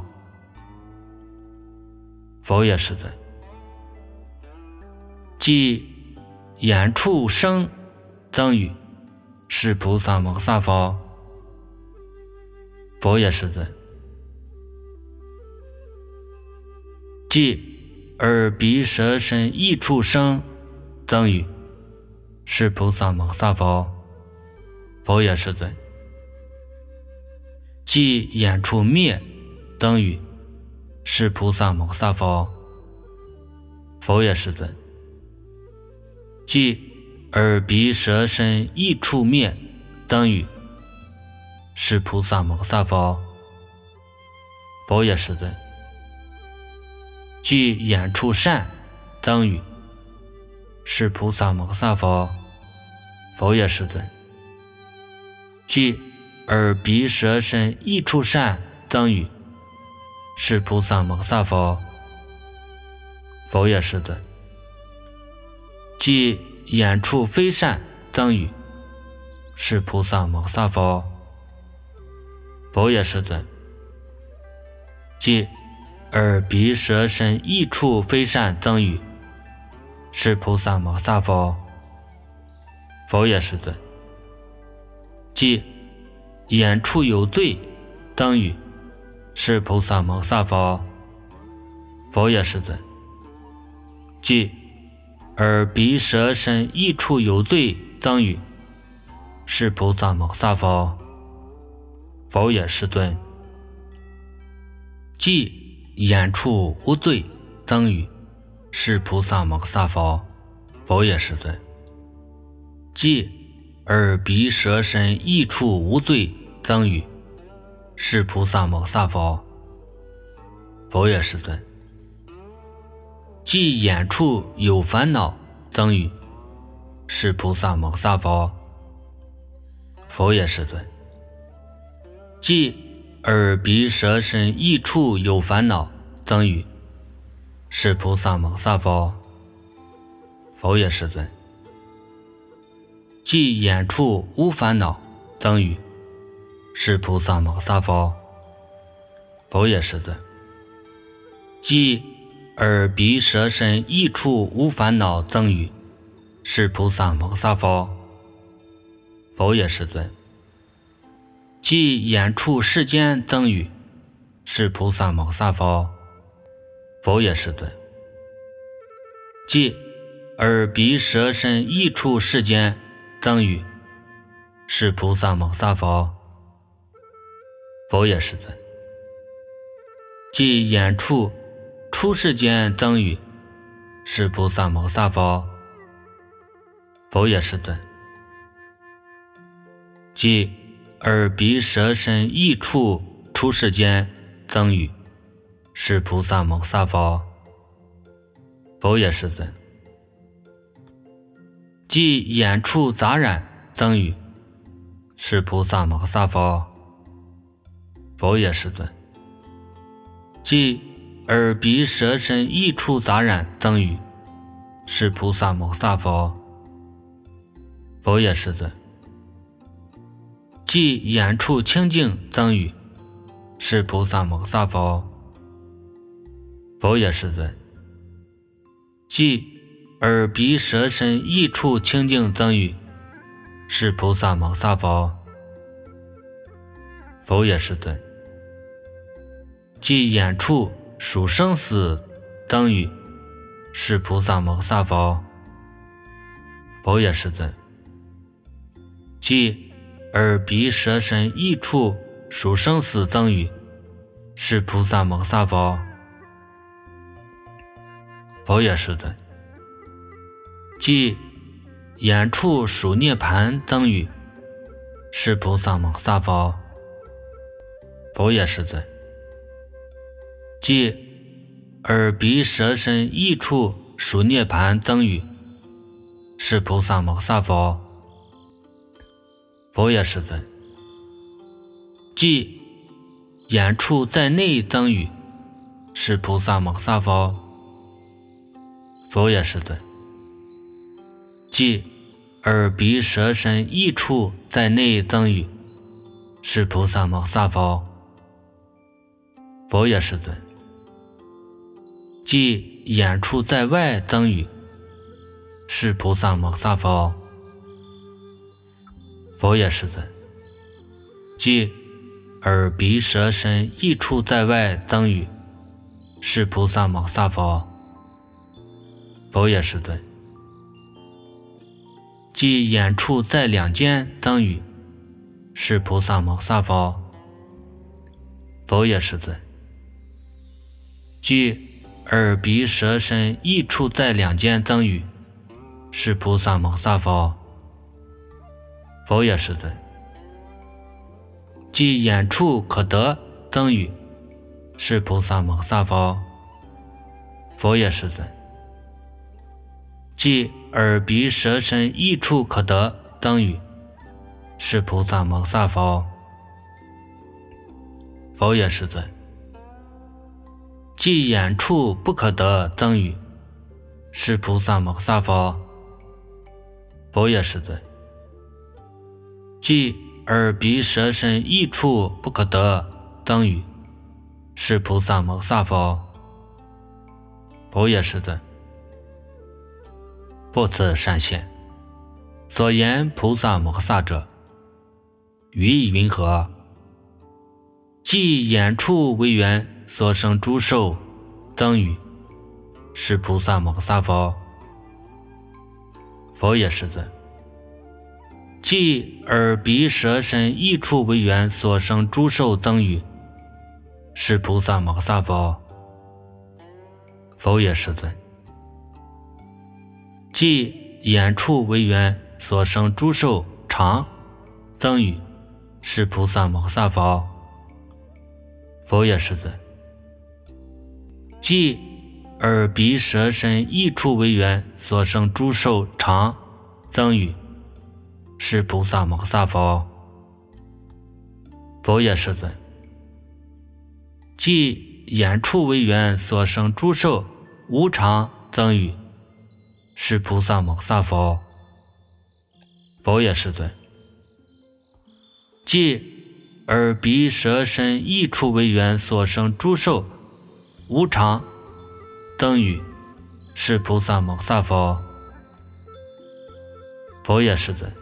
Speaker 1: 佛也世尊。即眼处生增语，是菩萨摩萨佛。佛也世尊。即耳鼻舌身意处生增语，是菩萨摩萨佛。佛也世尊。即眼处灭增语，是菩萨摩萨佛。佛也世尊。即耳鼻舌身意处灭增语，是菩萨摩萨佛。佛也世尊。即眼处善增语，是菩萨摩萨佛。佛也世尊。即耳鼻舌身意处善增语，是菩萨摩萨佛。佛也世尊。即眼处非善增语，是菩萨摩萨佛。佛也世尊。即耳鼻舌身意处非善增语，是菩萨摩萨佛。佛也世尊。即眼处有罪增语，是菩萨摩萨佛。佛也世尊。即耳鼻舌身意处有罪增语，是菩萨摩萨佛。佛也世尊。即眼处无罪增语，是菩萨摩萨佛。佛也世尊。即耳鼻舌身意处无罪增语，是菩萨摩萨佛。佛也世尊。即眼处有烦恼增语，是菩萨摩萨佛。佛也世尊。即耳鼻舌身意处有烦恼增语， 是菩萨摩萨佛。佛也世尊。即眼处无烦恼增语，是菩萨摩萨佛。佛也世尊。即耳鼻舌身意处无烦恼增语，是菩萨摩萨佛。佛也世尊。即眼处世间增语，是菩萨摩萨佛。佛也世尊。即耳鼻舌身意处世间增语，是菩萨摩萨佛。佛也世尊。即眼处出世间增语，是菩萨摩萨佛。佛也世尊。即耳鼻舌身意处出世间增语，是菩萨摩萨佛。佛也世尊。即眼处杂染增语，是菩萨摩萨佛。佛也世尊。即耳鼻舌身意处杂染增语，是菩萨摩萨佛。佛也世尊。即眼处清净增语，是菩萨摩萨佛。佛也世尊。即耳鼻舌身意处清净增语，是菩萨摩萨佛。佛也世尊。即眼处属生死增语，是菩萨摩萨佛。佛也世尊。即耳鼻舌身意处属生死增语，是菩萨摩萨佛。佛也世尊。即眼处属涅盘增语，是菩萨摩萨佛。佛也世尊。即耳鼻舌身意处属涅盘增语，是菩萨摩萨佛。佛也世尊。即眼处在内增语，是菩萨摩萨佛。佛也世尊。即耳鼻舌身意处在内增语，是菩萨摩萨佛。佛也世尊。即眼处在外增语，是菩萨摩萨佛。佛也世尊。即耳鼻舌身意处在外增语，是菩萨摩萨佛。佛也世尊。即眼处在两间增语，是菩萨摩萨佛。佛也世尊。即耳鼻舌身意处在两间增语，是菩萨摩萨佛。佛也世尊。即眼处可得增语，是菩萨摩萨佛。佛也世尊。即耳鼻舌身意处可得增语，是菩萨摩萨佛。佛也世尊。即眼处不可得增语，是菩萨摩萨佛。佛也世尊。即耳鼻舌身意处不可得增语，是菩萨摩萨佛。佛也世尊。不辞善现，所言菩萨摩萨者，语意云何？即眼处为缘所生诸受增语，是菩萨摩萨佛。佛也世尊。即耳鼻舌身意处为缘所生诸受增语，是菩萨摩萨佛。佛也世尊。即眼处为缘所生诸受常增语，是菩萨摩萨佛。佛也世尊。即耳鼻舌身意处为缘所生诸受常增语，是菩萨摩萨佛。佛也世尊。即眼处为缘所生诸受无常增语，是菩萨摩萨佛。佛也世尊。即耳鼻舌身意处为缘所生诸受无常增语，是菩萨摩萨佛。佛也世尊。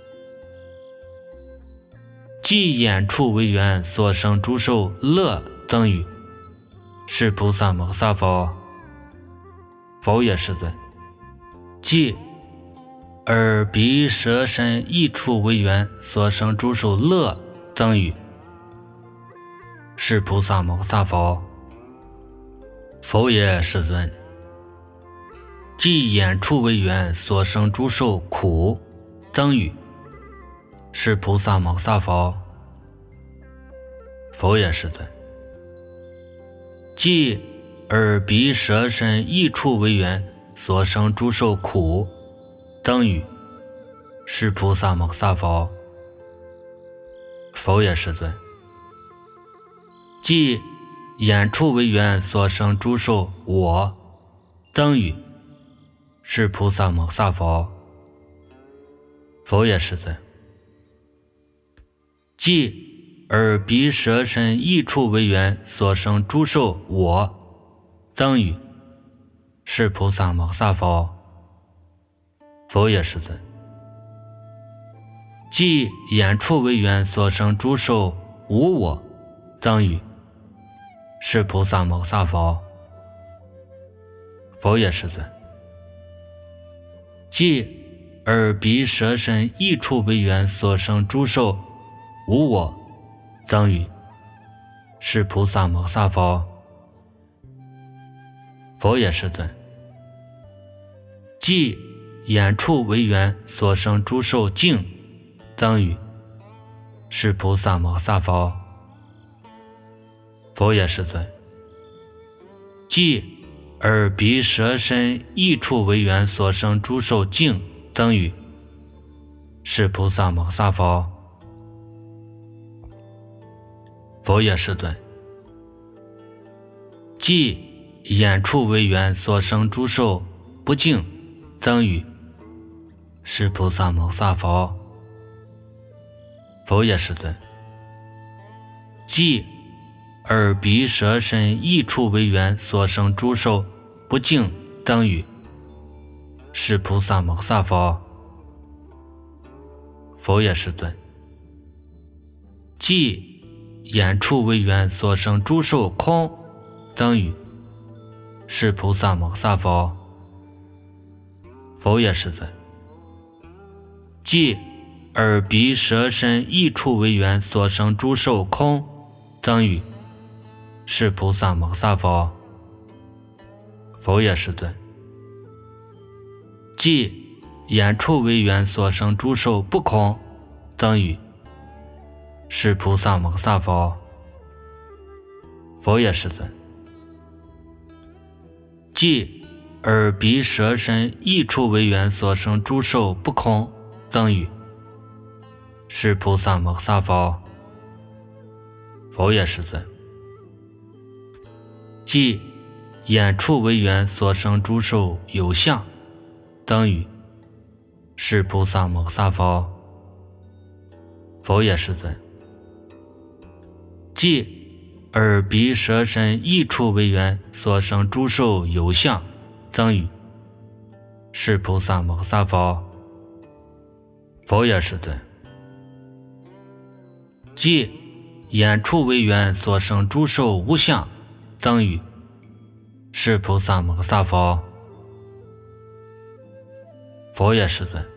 Speaker 1: 即眼处为缘所生诸受乐增语，是菩萨摩萨佛。佛也世尊。即耳鼻舌身意处为缘所生诸受乐增语，是菩萨摩萨佛。佛也世尊。即眼处为缘所生诸受苦增语，是菩萨摩萨佛。佛也世尊。即耳鼻舌身意处为缘所生诸受苦增语，是菩萨摩萨佛。佛也世尊。即眼处为缘所生诸受我增语，是菩萨摩萨佛。佛也世尊。即耳鼻舌身意处为缘所生诸受我增语，是菩萨摩萨佛。佛也世尊。即眼处为缘所生诸受无我增语，是菩萨摩萨佛。佛也世尊。即耳鼻舌身意处为缘所生诸受无我增语，是菩萨摩萨佛。佛也世尊。即眼处为缘所生诸受净增语，是菩萨摩萨佛。佛也世尊。即耳鼻舌身意处为缘所生诸受净增语，是菩萨摩萨佛。佛也世尊。即眼处为缘所生诸受不净增语，是菩萨摩萨佛。佛也世尊。即耳鼻舌身意处为缘所生诸受不净增语，是菩萨摩萨佛。佛也世尊。即眼处为缘所生诸受空增语，是菩萨摩萨佛。佛也世尊。即耳鼻舌身意处为缘所生诸受空增语，是菩萨摩萨佛。佛也世尊。即眼处为缘所生诸受不空增语，是菩萨摩萨佛。佛也世尊。即耳鼻舌身意处为缘所生诸受不空增语，是菩萨摩萨佛。佛也世尊。即眼处为缘所生诸受有相增语，是菩萨摩萨佛。佛也世尊。即耳鼻舌身意处为缘所生诸受有相增语，是菩萨摩萨佛。佛也世尊。即眼处为缘所生诸受无相增语，是菩萨摩萨佛。佛也世尊。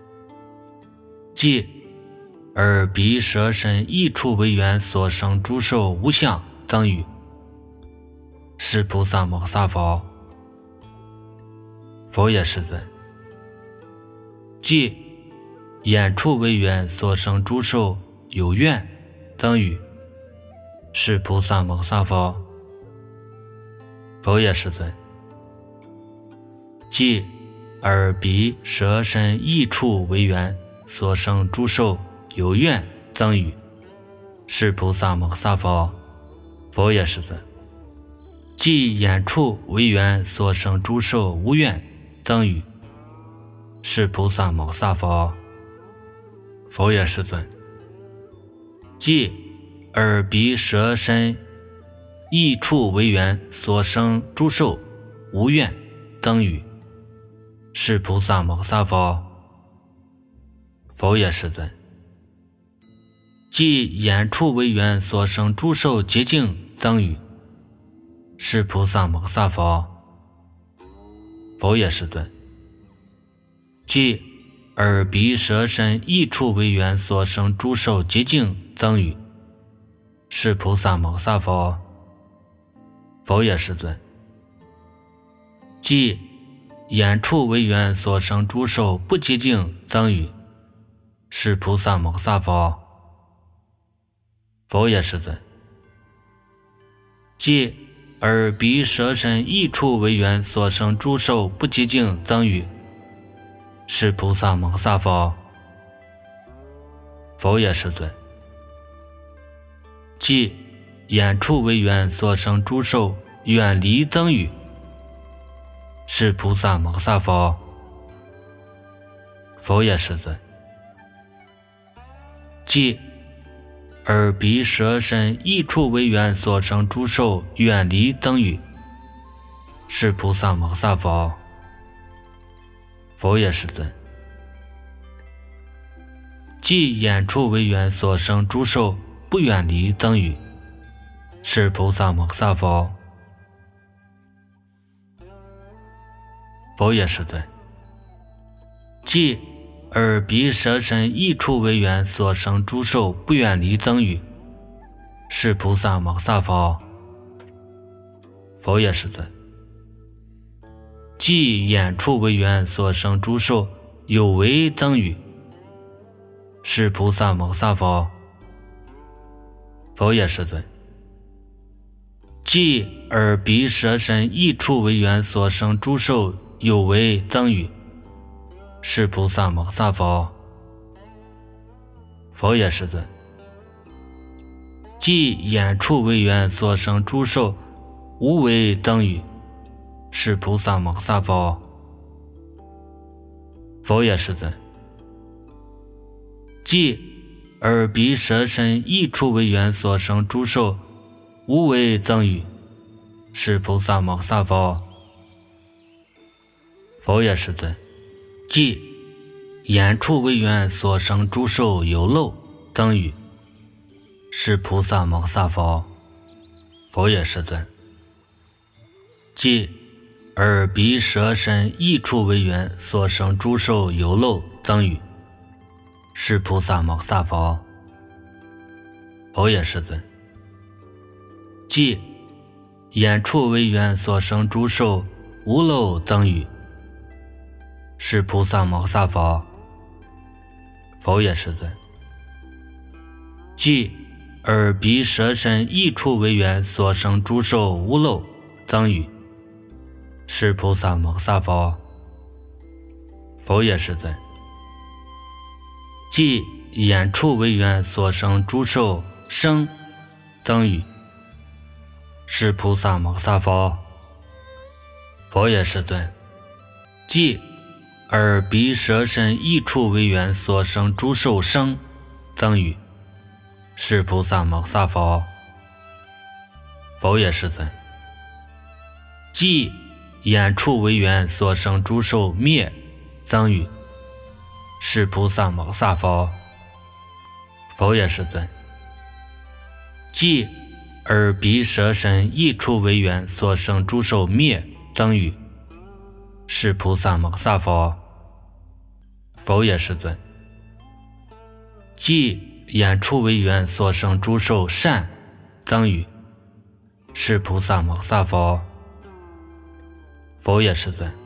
Speaker 1: 即耳鼻舌身意处为缘所生诸受无相增语，是菩萨摩萨佛。佛也世尊。即眼处为缘所生诸受有愿增语，是菩萨摩萨佛。佛也世尊。即耳鼻舌身意处为缘所生诸受有愿增语，是菩萨摩萨佛。佛也世尊。 即眼处为缘所生诸受无愿增语，是菩萨摩萨佛。佛也世尊。即耳鼻舌身意处为缘所生诸受无愿增语，是菩萨摩萨佛。佛也世尊。即眼处为缘所生诸受洁净增语，是菩萨摩萨佛。佛也世尊。即耳鼻舌身意处为缘所生诸受洁净增语，是菩萨摩萨佛。佛也世尊。即眼处为缘所生诸受不洁净增语，是菩萨摩萨佛。佛也世尊。即耳鼻舌身意处为缘所生诸受不洁净增语，是菩萨摩萨佛。佛也世尊。即眼处为缘所生诸受远离增语，是菩萨摩萨佛。佛也世尊。即耳鼻舌身意处为缘所生诸受远离增语，是菩萨摩萨佛。佛也世尊。即眼处为缘所生诸受不远离增语，是菩萨摩萨佛。佛也世尊。即耳鼻舌身意处为缘所生诸受不远离增语，是菩萨摩萨佛。佛也世尊。即眼处为缘所生诸受有为增语，是菩萨摩萨佛。佛也世尊。即耳鼻舌身意处为缘所生诸受有为增语，是菩萨摩萨佛。佛也世尊。即眼处为缘所生诸受无为增语，是菩萨摩萨佛。佛也世尊。即耳鼻舌身意处为缘所生诸受无为增语，是菩萨摩萨佛。佛也世尊。即眼处为缘所生诸受有漏增语，是菩萨摩萨佛。佛也世尊。即耳鼻舌身意处为缘所生诸受有漏增语，是菩萨摩萨佛。佛也世尊。即眼处为缘所生诸受无漏增语，是菩萨摩萨佛。佛也世尊。即耳鼻舌身意处为缘所生诸受无漏增语，是菩萨摩萨佛。佛也世尊。即眼处为缘所生诸受生增语，是菩萨摩萨佛。佛也世尊。即耳鼻舌身意处为缘所生诸受生增语，是菩萨摩萨佛。佛也世尊。即眼处为缘所生诸受灭增语，是菩萨摩萨佛。佛也世尊。即耳鼻舌身意处为缘所生诸受灭增语，是菩萨摩萨佛。佛也世尊。即眼处为缘所生诸受善增语，是菩萨摩萨佛。佛也世尊。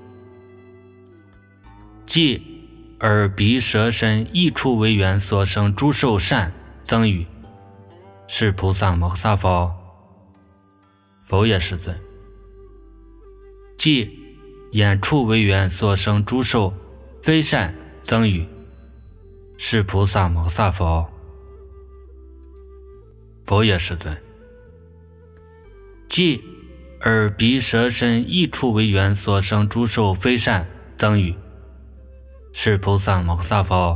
Speaker 1: 即耳鼻舌身意处为缘所生诸受善增语，是菩萨摩萨佛。佛也世尊。即眼处为缘所生诸受非善增语，是菩萨摩萨佛。佛也世尊。即耳鼻舌身意处为缘所生诸受非善增语，是菩萨摩诃萨佛？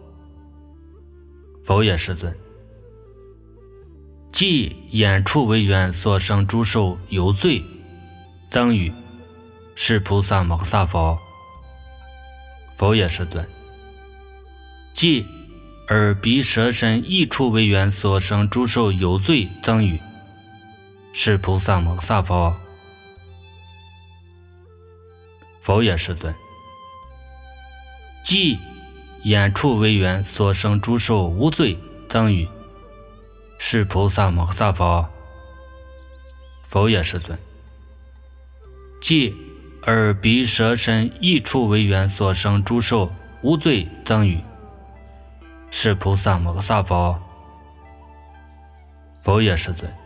Speaker 1: 否也，世尊。即眼处为缘所生诸受有罪增语，是菩萨摩诃萨佛？否也，世尊。即耳鼻舌身意处为缘所生诸受有罪增语，是菩萨摩诃萨佛？否也，世尊。即眼处为缘所生诸受无罪增语，是菩萨摩诃萨佛？否也，世尊。即耳鼻舌身意处为缘所生诸受无罪增语，是菩萨摩诃萨佛？否也，世尊。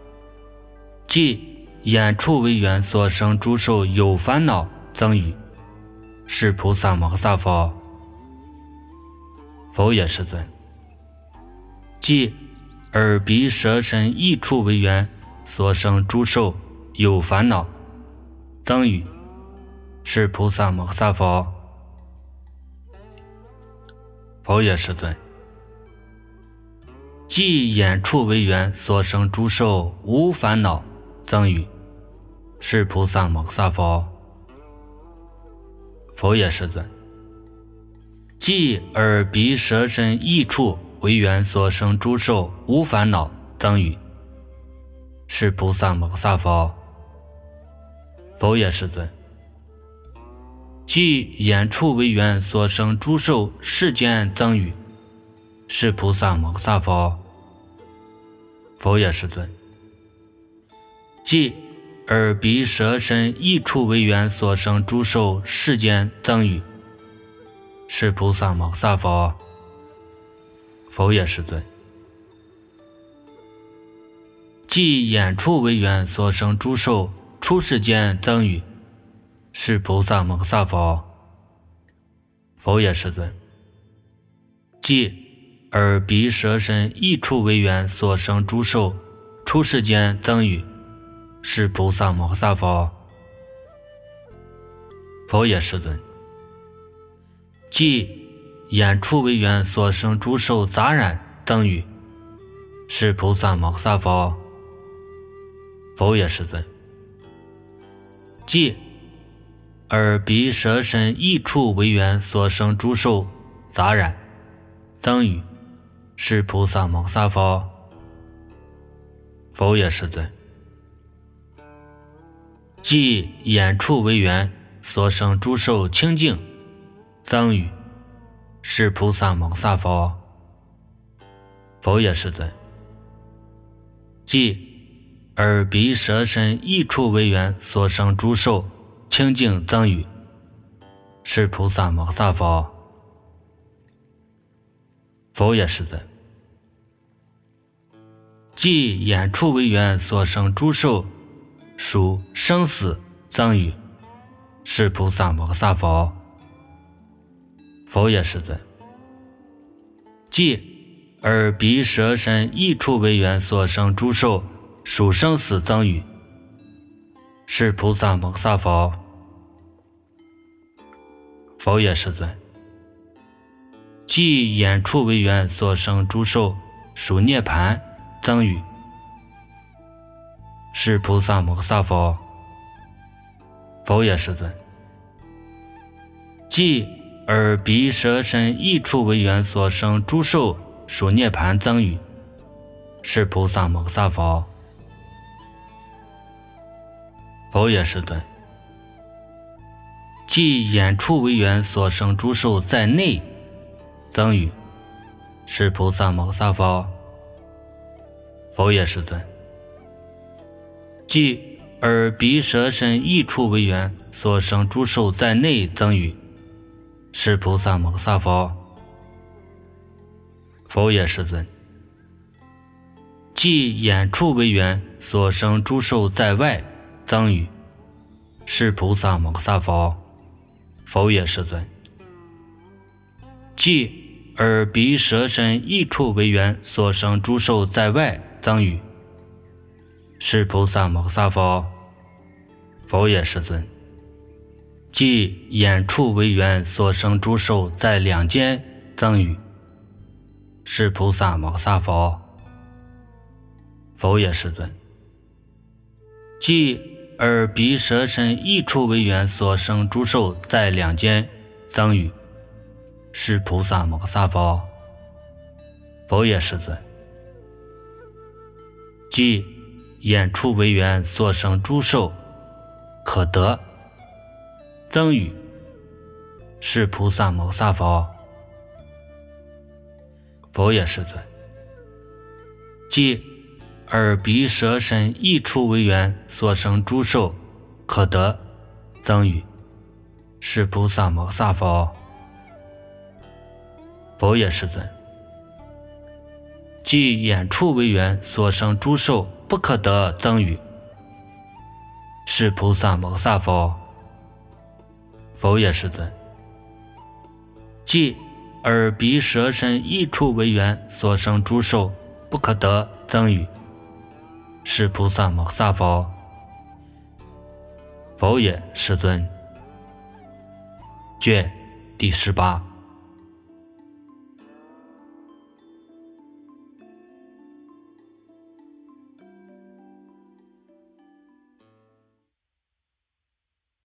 Speaker 1: 即眼处为缘所生诸受有烦恼增语，是菩萨摩诃萨佛？否也，世尊。即耳鼻舌身意处为缘所生诸受有烦恼增语，是菩萨摩诃萨佛？否也，世尊。即眼处为缘所生诸受无烦恼增语，是菩萨摩诃萨佛？否也，世尊。即耳鼻舌身意处为缘所生诸受无烦恼增语，是菩萨摩诃萨佛？否也，世尊。即眼处为缘所生诸受世间增语，是菩萨摩诃萨佛？否也，世尊。即耳鼻舌身意处为缘所生诸受世间增语，是菩萨摩诃萨佛？否也，世尊。即眼处为缘所生诸受出世间增语，是菩萨摩诃萨佛？否也，世尊。即耳鼻舌身意处为缘所生诸受出世间增语，是菩萨摩诃萨佛？否也，世尊。即眼处为缘所生诸受杂染增语，是菩萨摩诃萨佛？否也，世尊。即耳鼻舌身意处为缘所生诸受杂染增语，是菩萨摩诃萨佛？否也，世尊。即眼处为缘所生诸受清净增语，是菩萨摩诃萨佛？否也，世尊。即耳鼻舌身意处为缘所生诸受清净增语，是菩萨摩诃萨佛？否也，世尊。即眼处为缘所生诸受属生死增语，是菩萨摩诃萨佛？否也，世尊。即耳鼻舌身意处为缘所生诸受属生死增语，是菩萨摩诃萨佛？否也，世尊。即眼处为缘所生诸受属涅槃增语，是菩萨摩诃萨佛？否也，世尊。即耳鼻舌身意处为缘所生诸受属涅槃增语，是菩萨摩诃萨佛？否也，世尊。即眼处为缘所生诸受在内增语，是菩萨摩诃萨佛？否也，世尊。即耳鼻舌身意处为缘所生诸受在内增语，是菩萨摩诃萨佛？否也，世尊。即眼处为缘所生诸受在外增语，是菩萨摩诃萨佛？否也，世尊。即耳鼻舌身意处为缘所生诸受在外增语，是菩萨摩诃萨佛？ 否也，世尊。即眼处为缘所生诸兽在两间增语，是菩萨摩诃萨佛。否也，世尊。即耳鼻舌身意处为缘所生诸兽在两间增语，是菩萨摩诃萨佛。否也，世尊。即眼处为缘所生诸兽可得增语，是菩萨摩诃萨佛。否也，世尊。即耳鼻舌身意处为缘所生诸兽可得增语，是菩萨摩诃萨佛。否也，世尊。即眼处为缘所生诸兽不可得增语，是菩萨摩诃萨佛。否也，世尊。即耳鼻舌身意处为缘所生诸兽不可得增语，是菩萨摩诃萨佛。否也，世尊。卷第十八。